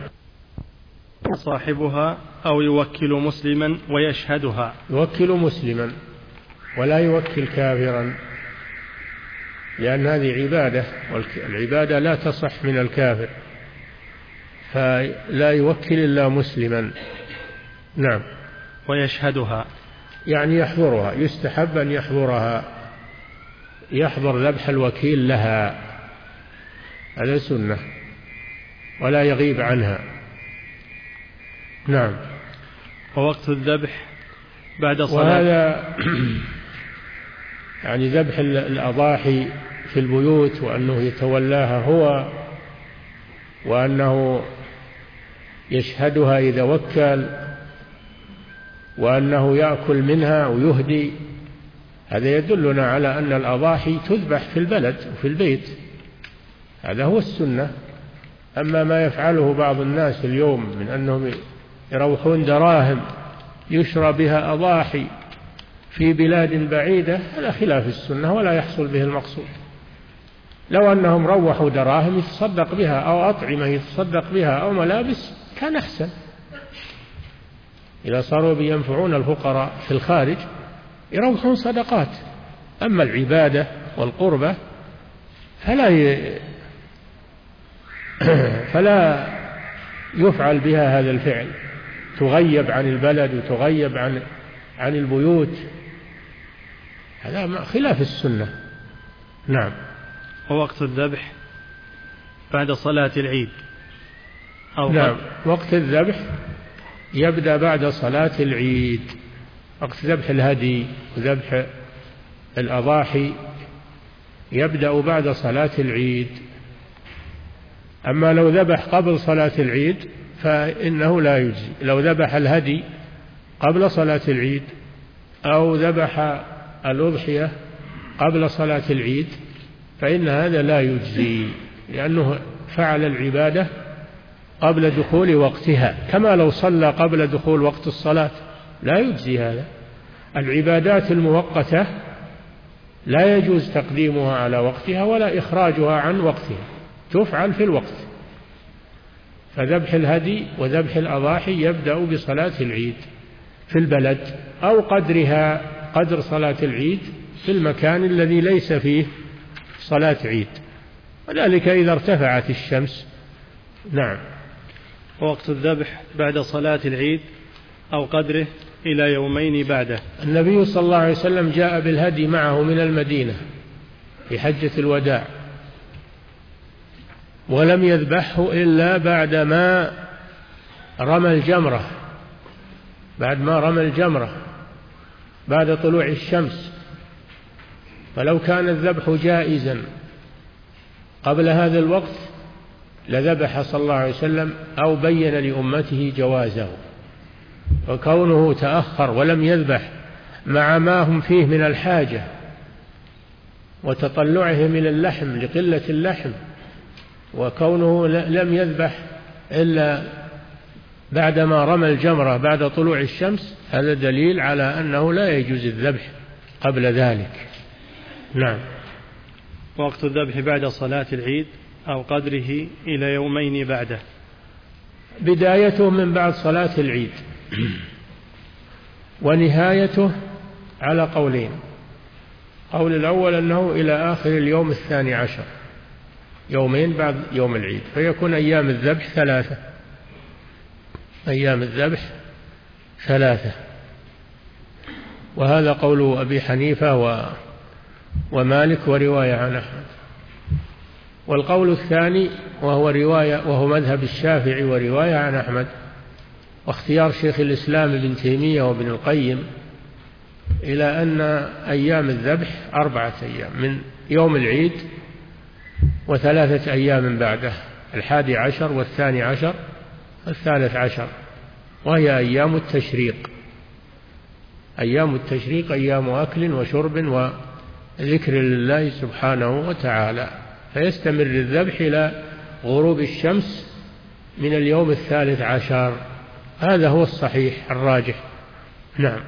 صاحبها أو يوكل مسلما ويشهدها، يوكل مسلما ولا يوكل كافرا، لأن هذه عبادة، والعبادة لا تصح من الكافر، فلا يوكل إلا مسلما. نعم. ويشهدها يعني يحضرها، يستحب أن يحضرها، يحضر ذبح الوكيل لها، هذا سنة، ولا يغيب عنها. نعم. ووقت الذبح بعد صلاة، وهذا يعني ذبح الأضاحي في البيوت، وأنه يتولاها هو، وأنه يشهدها إذا وكل، وأنه يأكل منها ويهدي، هذا يدلنا على أن الأضاحي تذبح في البلد وفي البيت، هذا هو السنة. أما ما يفعله بعض الناس اليوم من أنهم يروحون دراهم يشرى بها أضاحي في بلاد بعيدة، هذا خلاف السنة ولا يحصل به المقصود. لو أنهم روحوا دراهم يتصدق بها، أو أطعمة يتصدق بها، أو ملابس، كان أحسن. إذا صاروا بينفعون الفقراء في الخارج يروحون صدقات. أما العبادة والقربة فلا ي... فلا يفعل بها هذا الفعل، تغيب عن البلد وتغيب عن عن البيوت، هذا خلاف السنة. نعم. ووقت الذبح بعد صلاة العيد أو نعم. وقت الذبح يبدأ بعد صلاة العيد، وقت ذبح الهدي وذبح الأضاحي يبدأ بعد صلاة العيد. أما لو ذبح قبل صلاة العيد فإنه لا يجزي، لو ذبح الهدي قبل صلاة العيد أو ذبح الأضحية قبل صلاة العيد فإن هذا لا يجزي، لأنه فعل العبادة قبل دخول وقتها، كما لو صلى قبل دخول وقت الصلاة، لا يجزي هذا. العبادات المؤقتة لا يجوز تقديمها على وقتها ولا إخراجها عن وقتها، تفعل في الوقت. فذبح الهدي وذبح الأضاحي يبدأ بصلاة العيد في البلد أو قدرها، قدر صلاة العيد في المكان الذي ليس فيه صلاة عيد، وذلك إذا ارتفعت الشمس. نعم. ووقت الذبح بعد صلاة العيد أو قدره إلى يومين بعده. النبي صلى الله عليه وسلم جاء بالهدي معه من المدينة في حجة الوداع، ولم يذبحه إلا بعدما رمى الجمرة بعد ما رمى الجمرة بعد طلوع الشمس. فلو كان الذبح جائزا قبل هذا الوقت لذبح صلى الله عليه وسلم أو بين لأمته جوازه، وكونه تأخر ولم يذبح مع ما هم فيه من الحاجة وتطلعهم إلى اللحم لقلة اللحم، وكونه لم يذبح إلا بعدما رمى الجمرة بعد طلوع الشمس، هذا دليل على أنه لا يجوز الذبح قبل ذلك. نعم. وقت الذبح بعد صلاة العيد أو قدره إلى يومين بعده. بدايته من بعد صلاة العيد ونهايته على قولين. قول الأول أنه إلى آخر اليوم الثاني عشر، يومين بعد يوم العيد، فيكون أيام الذبح ثلاثة، أيام الذبح ثلاثة. وهذا قول أبي حنيفة و ومالك ورواية عن أحمد. والقول الثاني وهو رواية وهو مذهب الشافعي ورواية عن أحمد واختيار شيخ الإسلام ابن تيمية وابن القيم إلى أن أيام الذبح أربعة أيام من يوم العيد وثلاثة أيام بعده، الحادي عشر والثاني عشر والثالث عشر، وهي أيام التشريق. أيام التشريق أيام أكل وشرب وذكر لله سبحانه وتعالى، فيستمر الذبح إلى غروب الشمس من اليوم الثالث عشر. هذا هو الصحيح الراجح. نعم.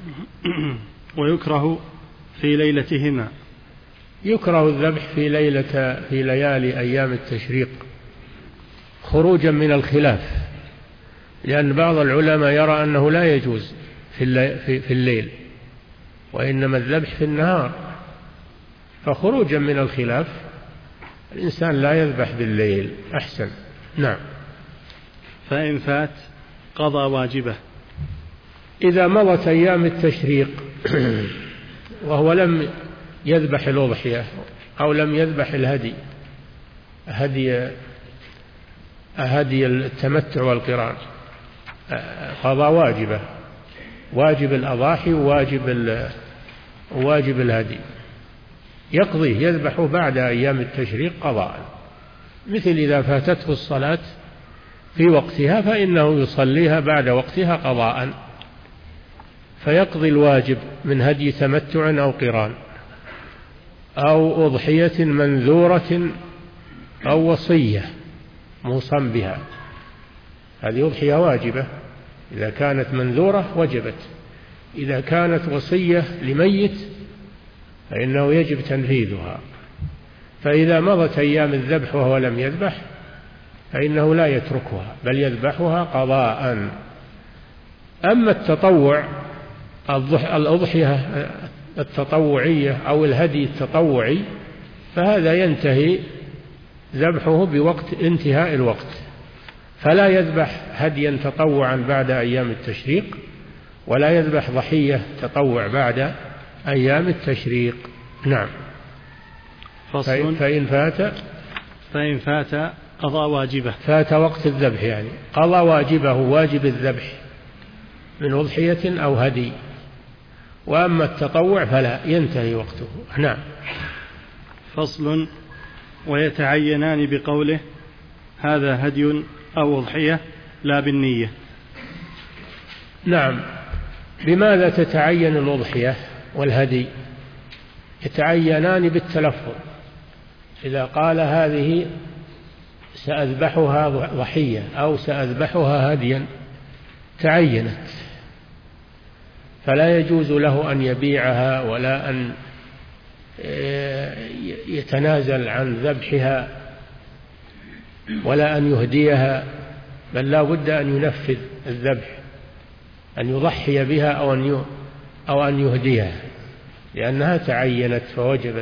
ويكره في ليلتهما. يكره الذبح في ليلة في ليالي أيام التشريق خروجا من الخلاف، لأن بعض العلماء يرى أنه لا يجوز في الليل وإنما الذبح في النهار، فخروجا من الخلاف الإنسان لا يذبح بالليل أحسن. نعم. فإن فات قضى واجبه. إذا مضت أيام التشريق وهو لم يذبح الأضحية أو لم يذبح الهدي هدي هدي التمتع والقران، قضى واجبه، واجب الأضاحي وواجب وواجب الهدي، يقضيه يذبحه بعد أيام التشريق قضاء. مثل إذا فاتته الصلاة في وقتها فإنه يصليها بعد وقتها قضاء، فيقضي الواجب من هدي تمتع أو قران أو أضحية منذورة أو وصية موصى بها. هذه أضحية واجبة، إذا كانت منذورة وجبت، إذا كانت وصية لميت فإنه يجب تنفيذها. فإذا مضت أيام الذبح وهو لم يذبح فإنه لا يتركها بل يذبحها قضاء. أما التطوع الأضحية التطوعية أو الهدي التطوعي فهذا ينتهي ذبحه بوقت انتهاء الوقت، فلا يذبح هديا تطوعا بعد أيام التشريق ولا يذبح ضحية تطوع بعد أيام التشريق. نعم. فصل. فإن فات فإن فات قضى واجبه. فات وقت الذبح يعني قضى واجبه، واجب الذبح من أضحية أو هدي. وأما التطوع فلا ينتهي وقته. نعم. فصل. ويتعينان بقوله هذا هدي أو أضحية لا بالنية. نعم. بماذا تتعين الأضحية والهدي؟ يتعينان بالتلفظ. إذا قال هذه سأذبحها ضحية أو سأذبحها هديا تعينت، فلا يجوز له أن يبيعها ولا أن يتنازل عن ذبحها ولا أن يهديها، بل لا بد أن ينفذ الذبح، أن يضحي بها أو أن أو أن يهديها، لأنها تعينت فوجبت.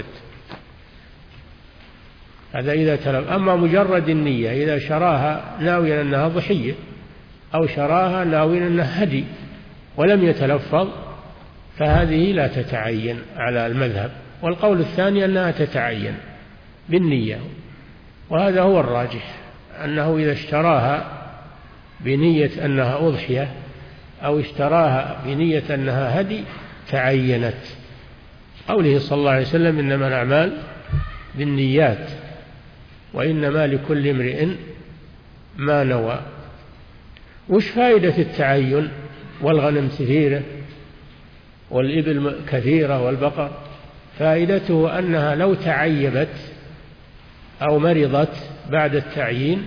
هذا إذا تلف. أما مجرد النية، إذا شراها ناويا أنها ضحية أو شراها ناويا أنها هدي ولم يتلفظ فهذه لا تتعين على المذهب. والقول الثاني أنها تتعين بالنية، وهذا هو الراجح، أنه إذا اشتراها بنية أنها أضحية أو اشتراها بنية أنها هدي تعينت. قوله صلى الله عليه وسلم إنما الأعمال بالنيات وإنما لكل امرئ ما نوى. وش فائدة التعين والغنم كثيرة والإبل كثيرة والبقر؟ فائدته أنها لو تعيبت أو مرضت بعد التعيين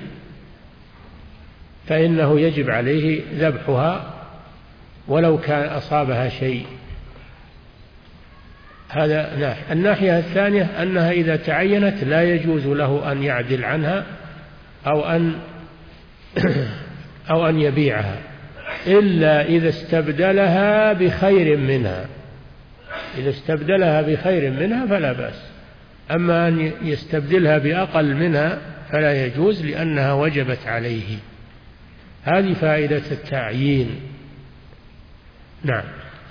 فإنه يجب عليه ذبحها ولو كان أصابها شيء. هذا ناحية. الناحية الثانية أنها إذا تعينت لا يجوز له أن يعدل عنها أو أن أو أن يبيعها إلا إذا استبدلها بخير منها. إذا استبدلها بخير منها فلا بأس، أما أن يستبدلها بأقل منها فلا يجوز لأنها وجبت عليه. هذه فائدة التعيين. نعم.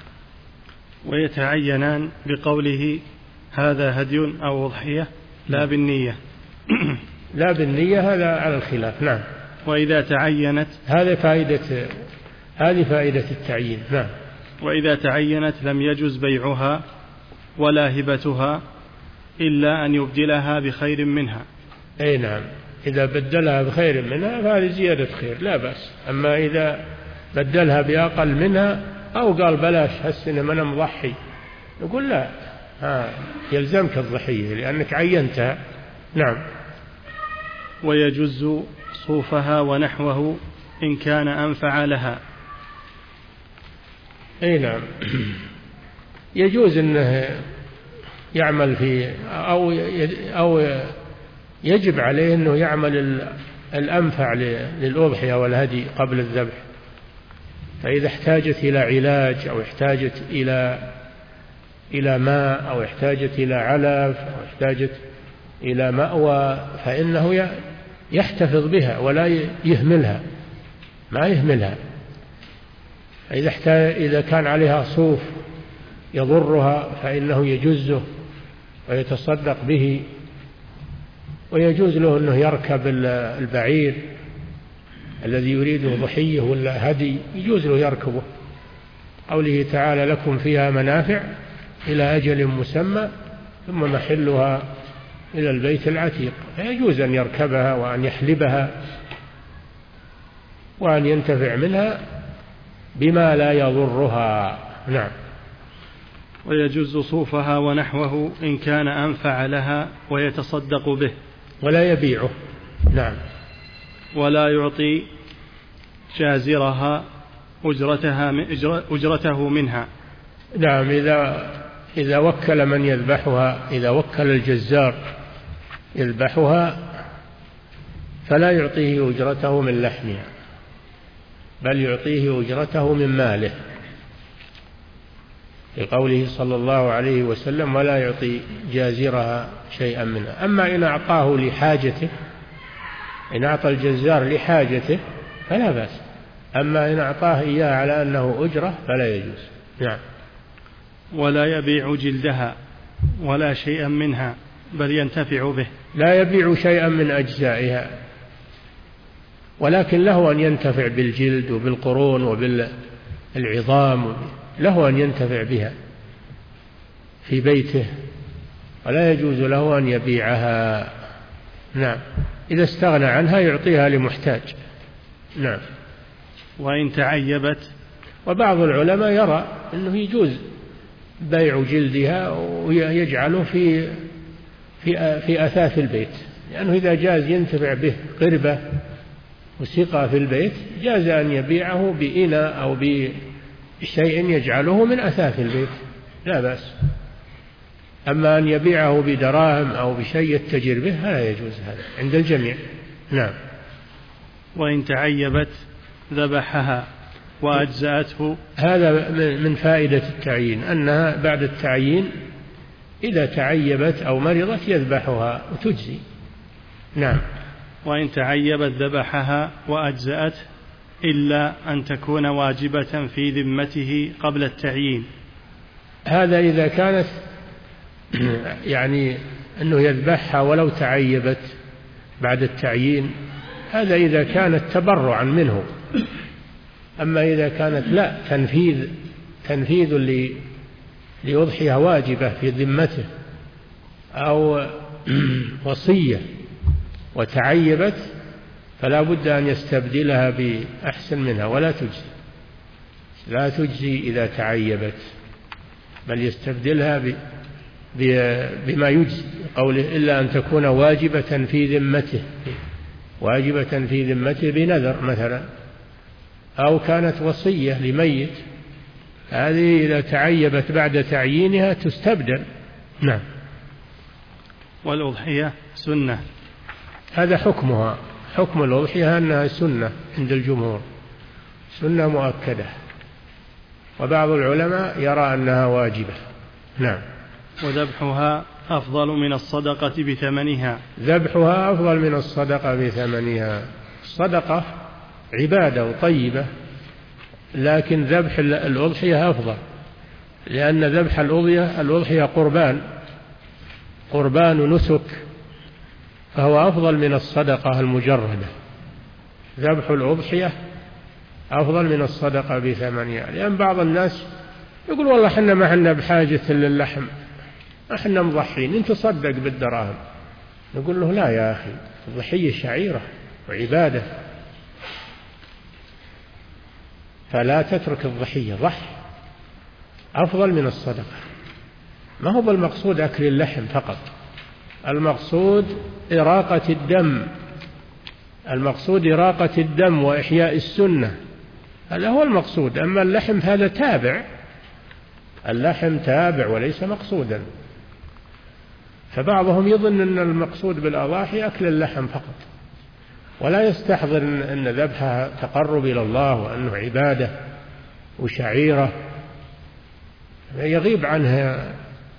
ويتعينان بقوله هذا هدي أو أضحية لا بالنية. لا بالنية هذا على الخلاف. نعم. وإذا تعينت هذه فائدة هذه فائدة التعيين. نعم. وإذا تعينت لم يجوز بيعها ولا هبتها إلا أن يبدلها بخير منها. أي نعم، إذا بدلها بخير منها فهذه زيادة خير لا بأس. أما إذا بدلها بأقل منها أو قال بلاش هالسنة ما أنا مضحي، نقول لا، ها يلزمك الضحية لأنك عينتها. نعم. ويجوز صوفها ونحوه إن كان أنفع لها. أي نعم، يجوز أنه يعمل في أو أو يجب عليه أنه يعمل الأنفع للأضحية والهدي قبل الذبح. فإذا احتاجت إلى علاج أو احتاجت إلى إلى ماء أو احتاجت إلى علف أو احتاجت إلى مأوى فإنه يحتفظ بها ولا يهملها، ما يهملها. إذا احتاج إذا كان عليها صوف يضرها فإنه يجزه ويتصدق به. ويجوز له أنه يركب البعير الذي يريده ضحية ولا هدي، يجوز له يركبه. قوله تعالى لكم فيها منافع إلى أجل مسمى ثم محلها إلى البيت العتيق، فيجوز أن يركبها وأن يحلبها وأن ينتفع منها بما لا يضرها. نعم. ويجوز صوفها ونحوه إن كان أنفع لها ويتصدق به ولا يبيعه. نعم. ولا يعطي جازرها أجرتها أجرته منها. نعم. إذا إذا وكل من يذبحها، إذا وكل الجزار يذبحها فلا يعطيه أجرته من لحمها بل يعطيه أجرته من ماله، لقوله صلى الله عليه وسلم ولا يعطي جازرها شيئا منها. أما إن أعطاه لحاجته، إن أعطى الجزار لحاجته فلا بأس، أما إن أعطاه إياه على أنه أجرة فلا يجوز. نعم. ولا يبيع جلدها ولا شيئا منها بل ينتفع به. لا يبيع شيئا من أجزائها، ولكن له أن ينتفع بالجلد وبالقرون وبالعظام، له أن ينتفع بها في بيته، ولا يجوز له أن يبيعها. نعم. إذا استغنى عنها يعطيها لمحتاج. نعم. وإن تعيبت. وبعض العلماء يرى أنه يجوز بيع جلدها ويجعله في في في أثاث البيت، لأنه إذا جاز ينتفع به قربة وسقى في البيت جاز أن يبيعه بإناء أو بشيء يجعله من أثاث البيت، لا بأس. أما أن يبيعه بدراهم أو بشيء يتجر به لا يجوز، هذا عند الجميع. نعم. وإن تعيبت ذبحها وأجزأته. هذا من فائدة التعيين، أنها بعد التعيين إذا تعيبت أو مرضت يذبحها وتجزي. نعم. وإن تعيبت ذبحها وأجزأته إلا أن تكون واجبة في ذمته قبل التعيين. هذا إذا كانت يعني أنه يذبحها ولو تعيبت بعد التعيين، هذا إذا كانت تبرعا منه، أما إذا كانت لا تنفيذ تنفيذ لأضحية واجبة في ذمته أو وصية وتعيبت فلا بد أن يستبدلها بأحسن منها ولا تجزي لا تجزي إذا تعيبت، بل يستبدلها بما يجزي قوله إلا أن تكون واجبة في ذمته واجبة في ذمته بنذر مثلا، أو كانت وصية لميت، هذه إذا تعيبت بعد تعيينها تستبدل. نعم. والأضحية سنة، هذا حكمها، حكم الأضحية أنها سنة عند الجمهور، سنة مؤكدة، وبعض العلماء يرى أنها واجبة. نعم. وذبحها أفضل من الصدقة بثمنها، ذبحها أفضل من الصدقة بثمنها. الصدقة عبادة وطيبة، لكن ذبح الأضحية أفضل، لأن ذبح الأضحية الأضحية قربان قربان نسك، فهو أفضل من الصدقة المجردة. ذبح الأضحية أفضل من الصدقة بثمنها، لأن بعض الناس يقول والله حنا ما حنا بحاجة للحم، احنا مضحين، انت تصدق بالدراهم. نقول له لا يا أخي، الضحية شعيرة وعبادة، فلا تترك الضحية، ضح أفضل من الصدقة. ما هو بالمقصود أكل اللحم فقط، المقصود إراقة الدم، المقصود إراقة الدم وإحياء السنة، هذا هو المقصود. أما اللحم هذا تابع، اللحم تابع وليس مقصودا. فبعضهم يظن أن المقصود بالأضاحي أكل اللحم فقط، ولا يستحضر أن ذبحها تقرب إلى الله وأنه عبادة وشعيرة، يغيب عنها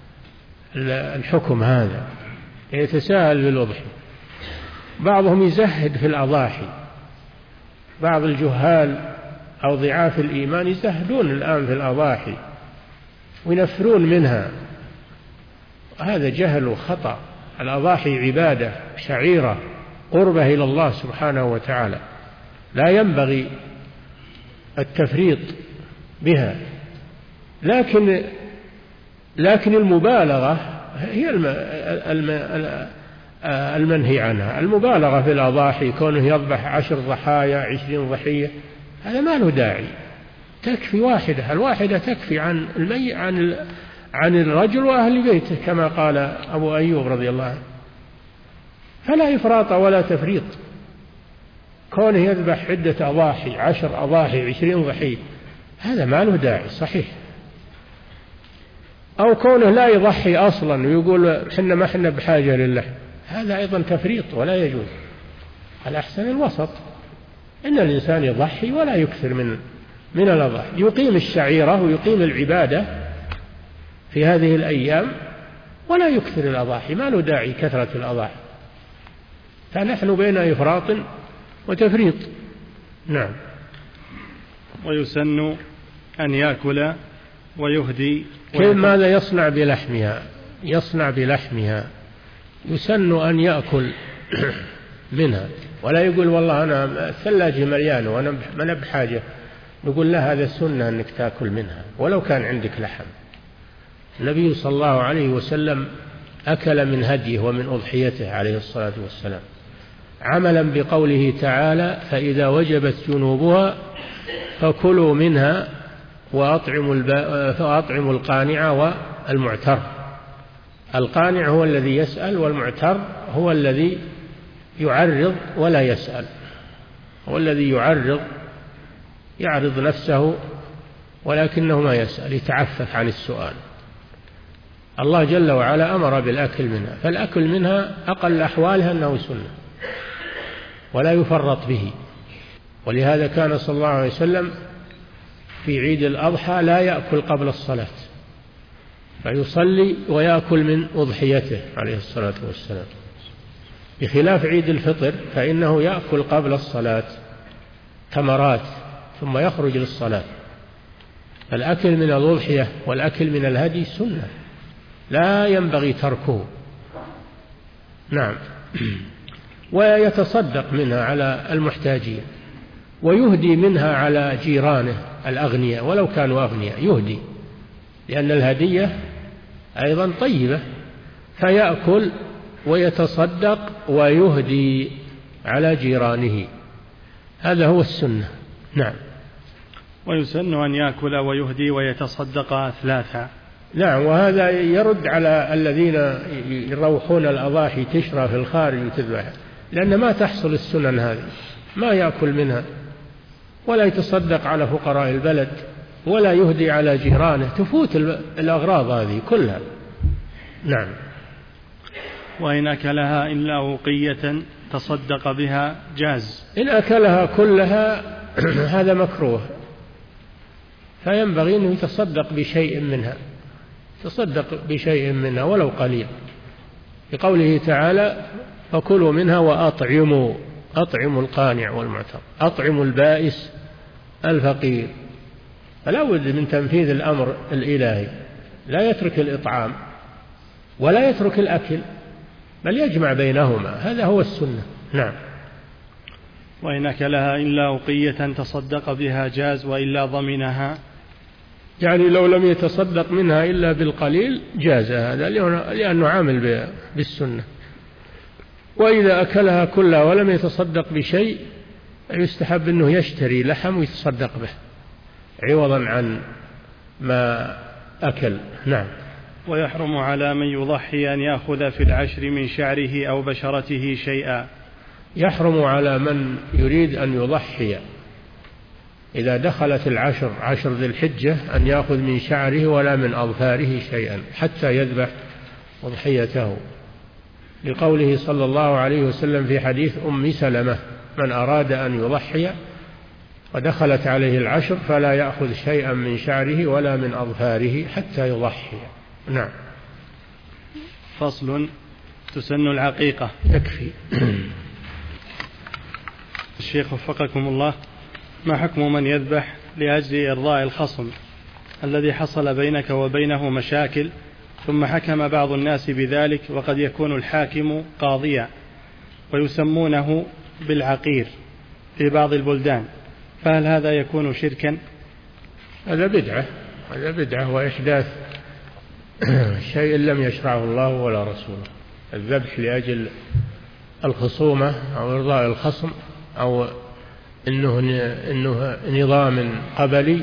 الحكم هذا، يتساهل بالأضحية. بعضهم يزهد في الأضاحي، بعض الجهال أو ضعاف الإيمان يزهدون الآن في الأضاحي وينفرون منها، هذا جهل وخطأ. الأضاحي عبادة شعيرة قربة إلى الله سبحانه وتعالى، لا ينبغي التفريط بها، لكن لكن المبالغة هي المنهي عنها. المبالغة في الأضاحي، كونه يذبح عشر ضحايا عشرين ضحية، هذا ما له داعي، تكفي واحدة، الواحدة تكفي عن المي عن عن الرجل وأهل بيته كما قال أبو أيوب رضي الله عنه. فلا إفراط ولا تفريط، كونه يذبح عدة أضاحي، عشر أضاحي عشرين ضحية، هذا ما له داعي صحيح. أو كونه لا يضحي أصلا ويقول حنا ما حنا بحاجة للحم، هذا أيضا تفريط ولا يجوز. الأحسن الوسط، إن الإنسان يضحي ولا يكثر من من الأضاحي، يقيم الشعيرة ويقيم العبادة في هذه الأيام ولا يكثر الأضاحي، ما له داعي كثرة الأضاحي، فنحن بين إفراط وتفريط. نعم. ويسن أن يأكل ويهدي. كيف ماذا يصنع بلحمها؟ يصنع بلحمها يسن أن يأكل منها، ولا يقول والله أنا الثلاجة مليانة وأنا ما بحاجة. نقول له هذا سنة أنك تأكل منها ولو كان عندك لحم. النبي صلى الله عليه وسلم أكل من هديه ومن أضحيته عليه الصلاة والسلام، عملا بقوله تعالى: فإذا وجبت جنوبها فكلوا منها وأطعموا القانع والمعتر. القانع هو الذي يسأل، والمعتر هو الذي يعرض ولا يسأل، هو الذي يعرض يعرض نفسه ولكنه ما يسأل، يتعفف عن السؤال. الله جل وعلا أمر بالأكل منها، فالأكل منها أقل أحوالها أنه سنة ولا يفرط به. ولهذا كان صلى الله عليه وسلم في عيد الأضحى لا يأكل قبل الصلاة، فيصلي ويأكل من أضحيته عليه الصلاة والسلام، بخلاف عيد الفطر فإنه يأكل قبل الصلاة تمرات ثم يخرج للصلاة. الأكل من الأضحية والأكل من الهدي سنة لا ينبغي تركه. نعم. ويتصدق منها على المحتاجين، ويهدي منها على جيرانه الأغنياء ولو كانوا أغنياء، يهدي، لأن الهدية أيضا طيبة، فيأكل ويتصدق ويهدي على جيرانه، هذا هو السنة. نعم. ويسن أن يأكل ويهدي ويتصدق أثلاثا. نعم، وهذا يرد على الذين يروحون الأضاحي تشرى في الخارج وتذبح، لأن ما تحصل السنن هذه، ما يأكل منها ولا يتصدق على فقراء البلد ولا يهدي على جيرانه، تفوت الأغراض هذه كلها. نعم. وإن أكلها إلا أوقية تصدق بها جاز. إن أكلها كلها هذا مكروه، فينبغي أنه يتصدق بشيء منها، تصدق بشيء منها ولو قليل، لقوله تعالى فكلوا منها وأطعموا، أطعموا القانع والمعتر، أطعموا البائس الفقير. فلا بد من تنفيذ الأمر الإلهي، لا يترك الإطعام ولا يترك الأكل، بل يجمع بينهما، هذا هو السنة. نعم. وإن أكلها إلا أوقية تصدق بها جاز وإلا ضمنها، يعني لو لم يتصدق منها إلا بالقليل جاز هذا، لأنه عامل بالسنة. وإذا أكلها كلها ولم يتصدق بشيء يستحب أنه يشتري لحم ويتصدق به عوضا عن ما أكل. نعم. ويحرم على من يضحي أن يأخذ في العشر من شعره أو بشرته شيئا. يحرم على من يريد أن يضحي إذا دخلت العشر عشر ذي الحجة أن يأخذ من شعره ولا من أظفاره شيئا حتى يذبح أضحيته، لقوله صلى الله عليه وسلم في حديث أم سلمة من أراد أن يضحي ودخلت عليه العشر فلا يأخذ شيئا من شعره ولا من أظفاره حتى يضحي. نعم. فصل. تسن العقيقة. يكفي. الشيخ وفقكم الله، ما حكم من يذبح لأجل إرضاء الخصم الذي حصل بينك وبينه مشاكل، ثم حكم بعض الناس بذلك وقد يكون الحاكم قاضيا ويسمونه بالعقير في بعض البلدان، فهل هذا يكون شركا؟ هذا بدعة، هذا بدعة وإحداث شيء لم يشرعه الله ولا رسوله. الذبح لأجل الخصومة أو إرضاء الخصم أو إنه إنه نظام قبلي،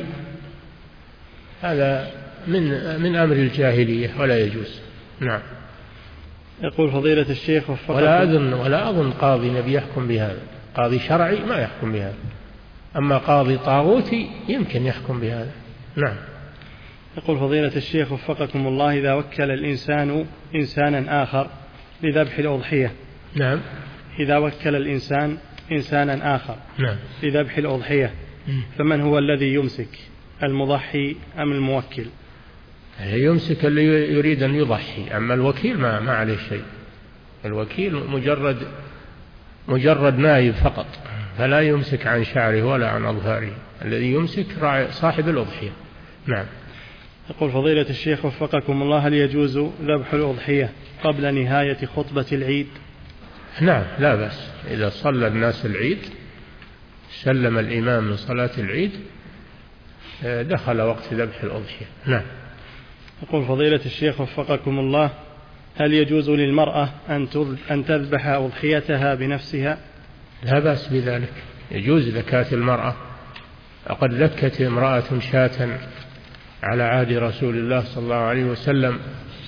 هذا من من أمر الجاهلية ولا يجوز. نعم. يقول فضيلة الشيخ وفقكم، ولا أظن ولا أظن قاضي نبي يحكم بهذا، قاضي شرعي ما يحكم بهذا، أما قاضي طاغوتي يمكن يحكم بهذا. نعم. يقول فضيلة الشيخ وفقكم الله، إذا وكل الإنسان إنسانا آخر لذبح الأضحية. نعم. إذا وكل الإنسان إنسانا آخر نعم. لذبح الأضحية، فمن هو الذي يمسك، المضحي أم الموكل؟ يمسك اللي يريد أن يضحي، أما الوكيل ما ما عليه شيء، الوكيل مجرد مجرد نائب فقط، فلا يمسك عن شعره ولا عن أظفاره، الذي يمسك صاحب الأضحية. نعم. يقول فضيلة الشيخ وفقكم الله، هل يجوز ذبح الأضحية قبل نهاية خطبة العيد؟ نعم، لا بأس، إذا صلى الناس العيد سلم الإمام من صلاة العيد دخل وقت ذبح الأضحية. نعم. يقول فضيلة الشيخ وفقكم الله، هل يجوز للمرأة أن تذبح أضحيتها بنفسها؟ لا بأس بذلك، يجوز زكاة المرأة، وقد ذكت امرأة شاة على عهد رسول الله صلى الله عليه وسلم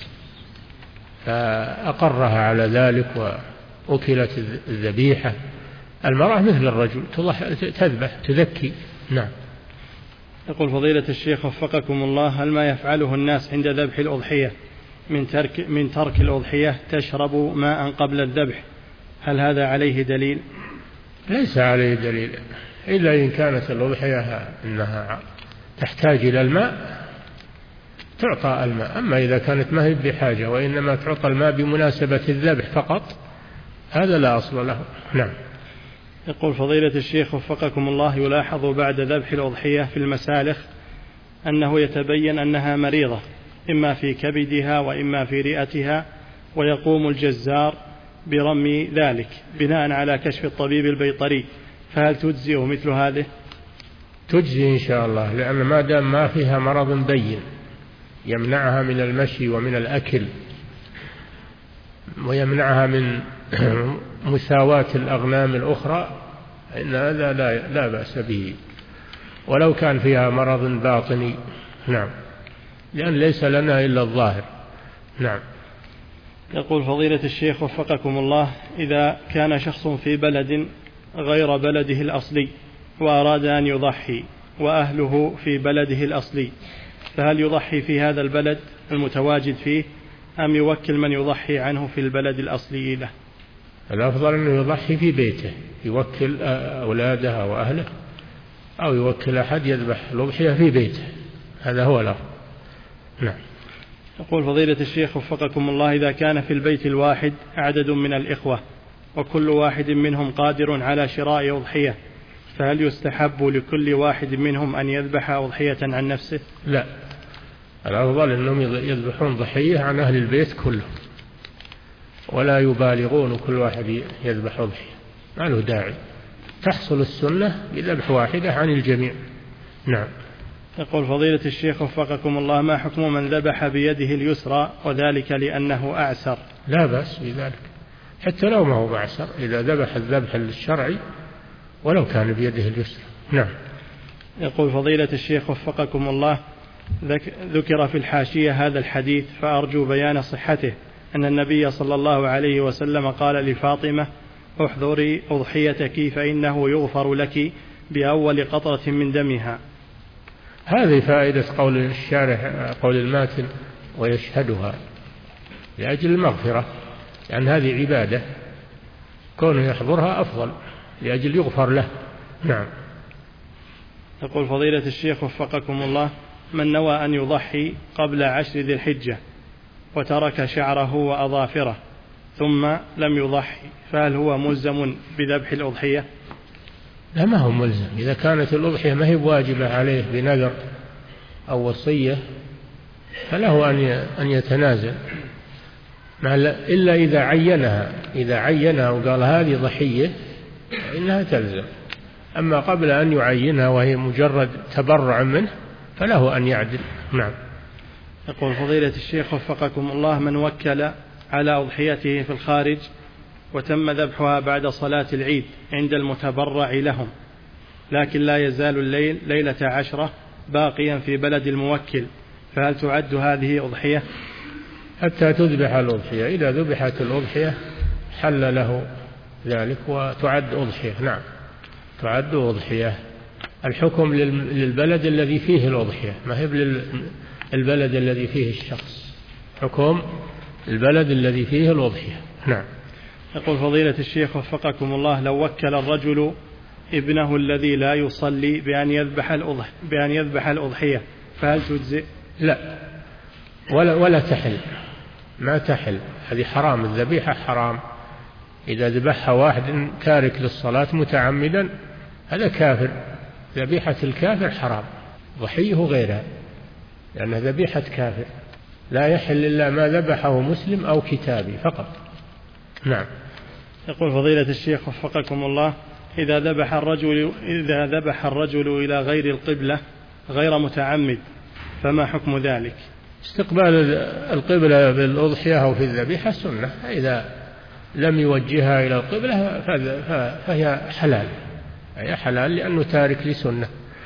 فأقرها على ذلك وأكلت الذبيحة. المرأة مثل الرجل تذبح تذكي. نعم. يقول فضيلة الشيخ وفقكم الله، هل ما يفعله الناس عند ذبح الأضحية من ترك, من ترك الأضحية تشرب ماء قبل الذبح، هل هذا عليه دليل؟ ليس عليه دليل، إلا إن كانت الأضحية أنها تحتاج إلى الماء تعطى الماء، أما إذا كانت ما هي بحاجة وإنما تعطى الماء بمناسبة الذبح فقط هذا لا أصل له. نعم. يقول فضيلة الشيخ وفقكم الله، يلاحظ بعد ذبح الأضحية في المسالخ أنه يتبين أنها مريضة إما في كبدها وإما في رئتها، ويقوم الجزار برمي ذلك بناء على كشف الطبيب البيطري، فهل تجزئ مثل هذه؟ تجزي إن شاء الله، لأن ما دام ما فيها مرض بين يمنعها من المشي ومن الأكل ويمنعها من مساواة الأغنام الأخرى، إن هذا لا, لا بأس به، ولو كان فيها مرض باطني. نعم، لأن ليس لنا إلا الظاهر. نعم. يقول فضيلة الشيخ وفقكم الله: إذا كان شخص في بلد غير بلده الأصلي وأراد أن يضحي وأهله في بلده الأصلي، فهل يضحي في هذا البلد المتواجد فيه أم يوكل من يضحي عنه في البلد الأصلي له؟ الأفضل أنه يضحي في بيته، يوكل أولاده وأهله، أو يوكل أحد يذبح الأضحية في بيته، هذا هو الأفضل. نعم. يقول فضيلة الشيخ وفقكم الله: إذا كان في البيت الواحد عدد من الإخوة وكل واحد منهم قادر على شراء أضحية، فهل يستحب لكل واحد منهم أن يذبح أضحية عن نفسه؟ لا، الأفضل أنهم يذبحون ضحية عن أهل البيت كلهم، ولا يبالغون كل واحد يذبح أضحية، ما له داعي، تحصل السنة بذبح واحدة عن الجميع. نعم. يقول فضيلة الشيخ وفقكم الله: ما حكم من ذبح بيده اليسرى وذلك لأنه أعسر؟ لا بأس بذلك، حتى لو ما هو بعسر، إذا ذبح الذبح الشرعي ولو كان بيده اليسرى. نعم. يقول فضيلة الشيخ وفقكم الله: ذكر في الحاشية هذا الحديث فأرجو بيان صحته، أن النبي صلى الله عليه وسلم قال لفاطمة: احضري أضحيتك فإنه يغفر لك بأول قطرة من دمها. هذه فائدة قول الشارح، قول الماتن: ويشهدها لأجل المغفرة، لأن هذه عبادة، كونه يحضرها أفضل لأجل يغفر له. نعم. يقول فضيلة الشيخ وفقكم الله: من نوى أن يضحي قبل عشر ذي الحجة وترك شعره وأظافره ثم لم يضحي، فهل هو ملزم بذبح الأضحية؟ لا، ما هو ملزم، إذا كانت الأضحية ما هي واجبة عليه بنذر أو وصية فله أن يتنازل، إلا إذا عينها، إذا عينها وقال هذه ضحية إنها تلزم، أما قبل أن يعينها وهي مجرد تبرع منه فله أن يعدل. نعم. يقول فضيلة الشيخ وفقكم الله: من وكل على أضحيته في الخارج وتم ذبحها بعد صلاة العيد عند المتبرع لهم، لكن لا يزال الليل ليلة عشرة باقيا في بلد الموكل، فهل تعد هذه أضحية؟ حتى تذبح الأضحية، إذا ذبحت الأضحية حل له ذلك وتعد أضحية. نعم، تعد أضحية. الحكم للبلد الذي فيه الأضحية، ما هي للبلد الذي فيه الشخص، حكم البلد الذي فيه الأضحية. نعم. يقول فضيلة الشيخ وفقكم الله: لو وكل الرجل ابنه الذي لا يصلي بأن يذبح الأضحية, بأن يذبح الأضحية فهل تجزئ؟ لا، ولا, ولا تحل، ما تحل، هذه حرام، الذبيحة حرام. إذا ذبحها واحد تارك للصلاة متعمدا هذا كافر، ذبيحة الكافر حرام، ضحيه غيرها، لأنها ذبيحة كافر، لا يحل إلا ما ذبحه مسلم أو كتابي فقط. نعم. يقول فضيلة الشيخ وفقكم الله: إذا ذبح الرجل إذا ذبح الرجل إلى غير القبلة غير متعمد فما حكم ذلك؟ استقبال القبلة بالأضحية أو في الذبيحة سنة، إذا لم يوجهها إلى القبلة فهي حلال، هي حلال لأنه تارك لسنة.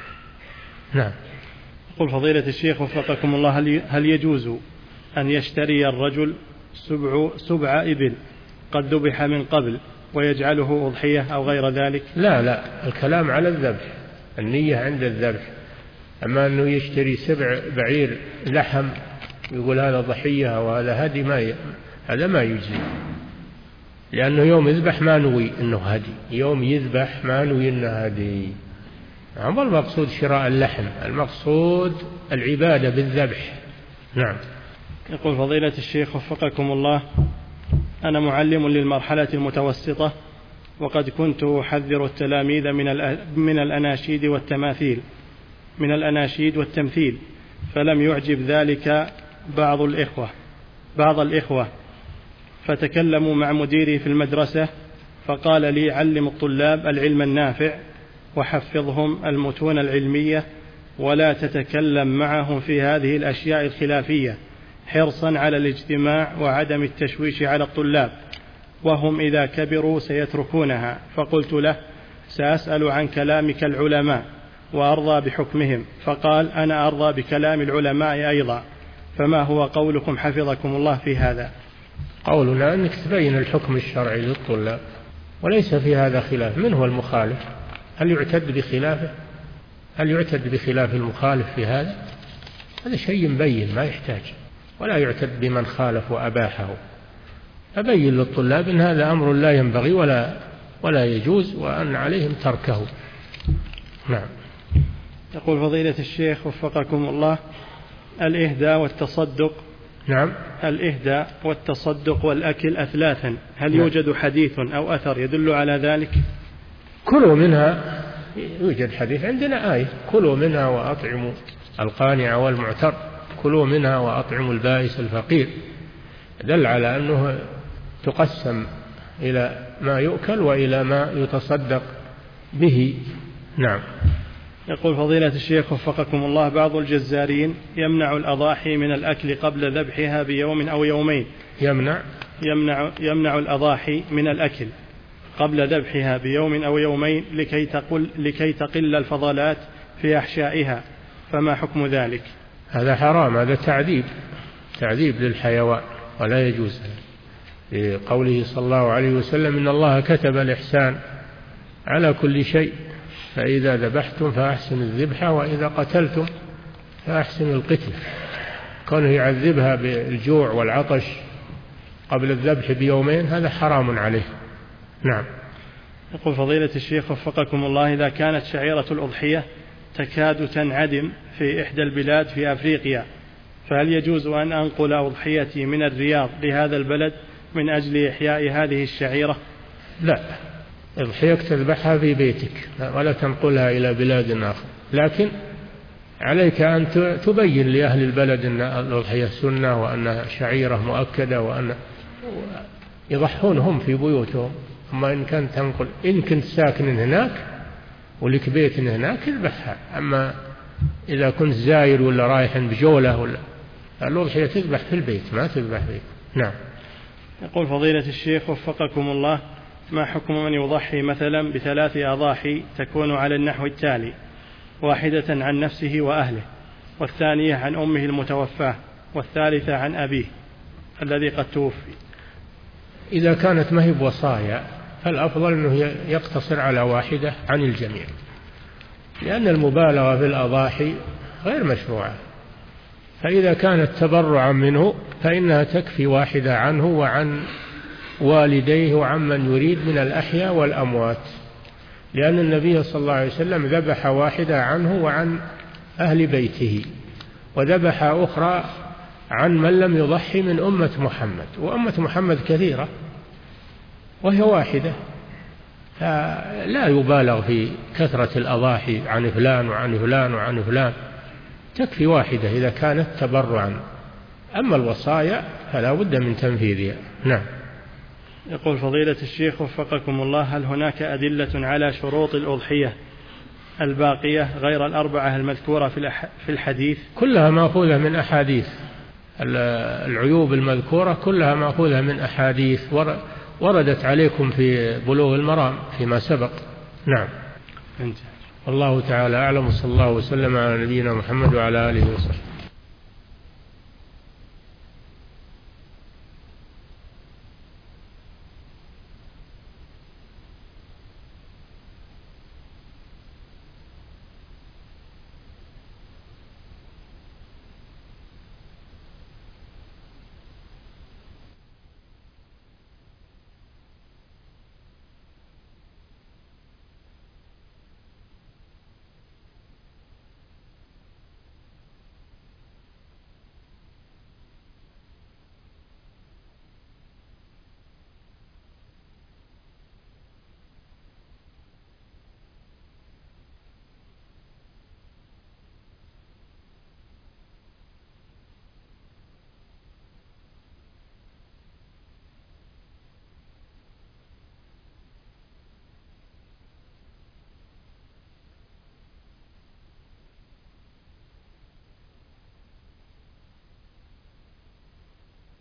نعم. يقول فضيلة الشيخ وفقكم الله: هل يجوز أن يشتري الرجل سبع, سبع إبل قد ذبح من قبل ويجعله أضحية أو غير ذلك؟ لا لا، الكلام على الذبح، النية عند الذبح، أما أنه يشتري سبع بعير لحم يقول هذا ضحية وهذا هدي، ما ي... هذا ما يجزي، لأنه يوم يذبح ما نوي أنه هدي، يوم يذبح ما نوي أنه هدي. نعم، المقصود شراء اللحم، المقصود العبادة بالذبح. نعم. يقول فضيلة الشيخ وفقكم الله: أنا معلم للمرحلة المتوسطة، وقد كنت أحذر التلاميذ من من الأناشيد والتماثيل من الأناشيد والتمثيل، فلم يعجب ذلك بعض الإخوة بعض الإخوة فتكلموا مع مديري في المدرسة فقال لي: علم الطلاب العلم النافع وحفظهم المتون العلمية ولا تتكلم معهم في هذه الأشياء الخلافية، حرصا على الاجتماع وعدم التشويش على الطلاب، وهم إذا كبروا سيتركونها. فقلت له: سأسأل عن كلامك العلماء وأرضى بحكمهم. فقال: أنا أرضى بكلام العلماء أيضا، فما هو قولكم حفظكم الله في هذا؟ قولنا أنك تبين الحكم الشرعي للطلاب، وليس في هذا خلاف. من هو المخالف؟ هل يعتد بخلافه؟ هل يعتد بخلاف المخالف في هذا؟ هذا شيء مبين ما يحتاج، ولا يعتد بمن خالف وأباحه. أبين للطلاب أن هذا أمر لا ينبغي ولا ولا يجوز، وأن عليهم تركه. نعم. يقول فضيلة الشيخ وفقكم الله: الإهداء والتصدق نعم الإهداء والتصدق والأكل أثلاثا، هل نعم. يوجد حديث أو أثر يدل على ذلك؟ كلوا منها، يوجد حديث عندنا آية: كلوا منها وأطعموا القانع والمعتر، كلوا منها وأطعموا البائس الفقير، دل على أنه تقسم إلى ما يؤكل وإلى ما يتصدق به. نعم. يقول فضيلة الشيخ وفقكم الله: بعض الجزارين يمنع الأضاحي من الأكل قبل ذبحها بيوم أو يومين. يمنع يمنع يمنع الأضاحي من الأكل قبل ذبحها بيوم أو يومين لكي تقل لكي تقل الفضلات في أحشائها، فما حكم ذلك؟ هذا حرام، هذا تعذيب تعذيب للحيوان ولا يجوز. لقوله صلى الله عليه وسلم: إن الله كتب الإحسان على كل شيء، فإذا ذبحتم فأحسنوا الذبح وإذا قتلتم فأحسنوا القتل. كونه يعذبها بالجوع والعطش قبل الذبح بيومين هذا حرام عليه. نعم. يقول فضيلة الشيخ وفقكم الله: إذا كانت شعيرة الأضحية تكاد تنعدم في إحدى البلاد في أفريقيا، فهل يجوز أن أنقل أضحيتي من الرياض لهذا البلد من أجل إحياء هذه الشعيرة؟ لا، أضحيتك تذبحها في بيتك ولا تنقلها إلى بلاد آخر، لكن عليك أن تبين لأهل البلد أن الأضحية سنة وأنها شعيرة مؤكدة وأن يضحون هم في بيوتهم. أما إن كنت تنقل، إن كنت ساكن هناك ولك بيت هناك اذبحها، أما إذا كنت زاير ولا رايح بجولة ولا الأضحية تذبح في البيت ما تذبح فيك. نعم. يقول فضيلة الشيخ وفقكم الله: ما حكم من يضحي مثلا بثلاث أضاحي تكون على النحو التالي: واحدة عن نفسه وأهله، والثانية عن أمه المتوفاة، والثالثة عن أبيه الذي قد توفي؟ إذا كانت مهب وصايا فالأفضل أنه يقتصر على واحدة عن الجميع، لأن المبالغة في الأضاحي غير مشروعة. فإذا كانت تبرعا منه فإنها تكفي واحدة عنه وعن والديه وعن من يريد من الأحياء والأموات، لأن النبي صلى الله عليه وسلم ذبح واحدة عنه وعن أهل بيته، وذبح أخرى عن من لم يضحي من أمة محمد، وأمة محمد كثيرة وهي واحدة، فلا يبالغ في كثرة الأضاحي عن فلان وعن فلان وعن فلان، تكفي واحدة إذا كانت تبرعا. أما الوصايا فلا بد من تنفيذها. نعم. يقول فضيلة الشيخ وفقكم الله: هل هناك أدلة على شروط الأضحية الباقية غير الأربعة المذكورة في الحديث؟ كلها مأخوذة من أحاديث، العيوب المذكورة كلها مأخوذة من أحاديث وردت عليكم في بلوغ المرام فيما سبق. نعم. والله تعالى أعلم، صلى الله وسلم على نبينا محمد وعلى آله وصحبه.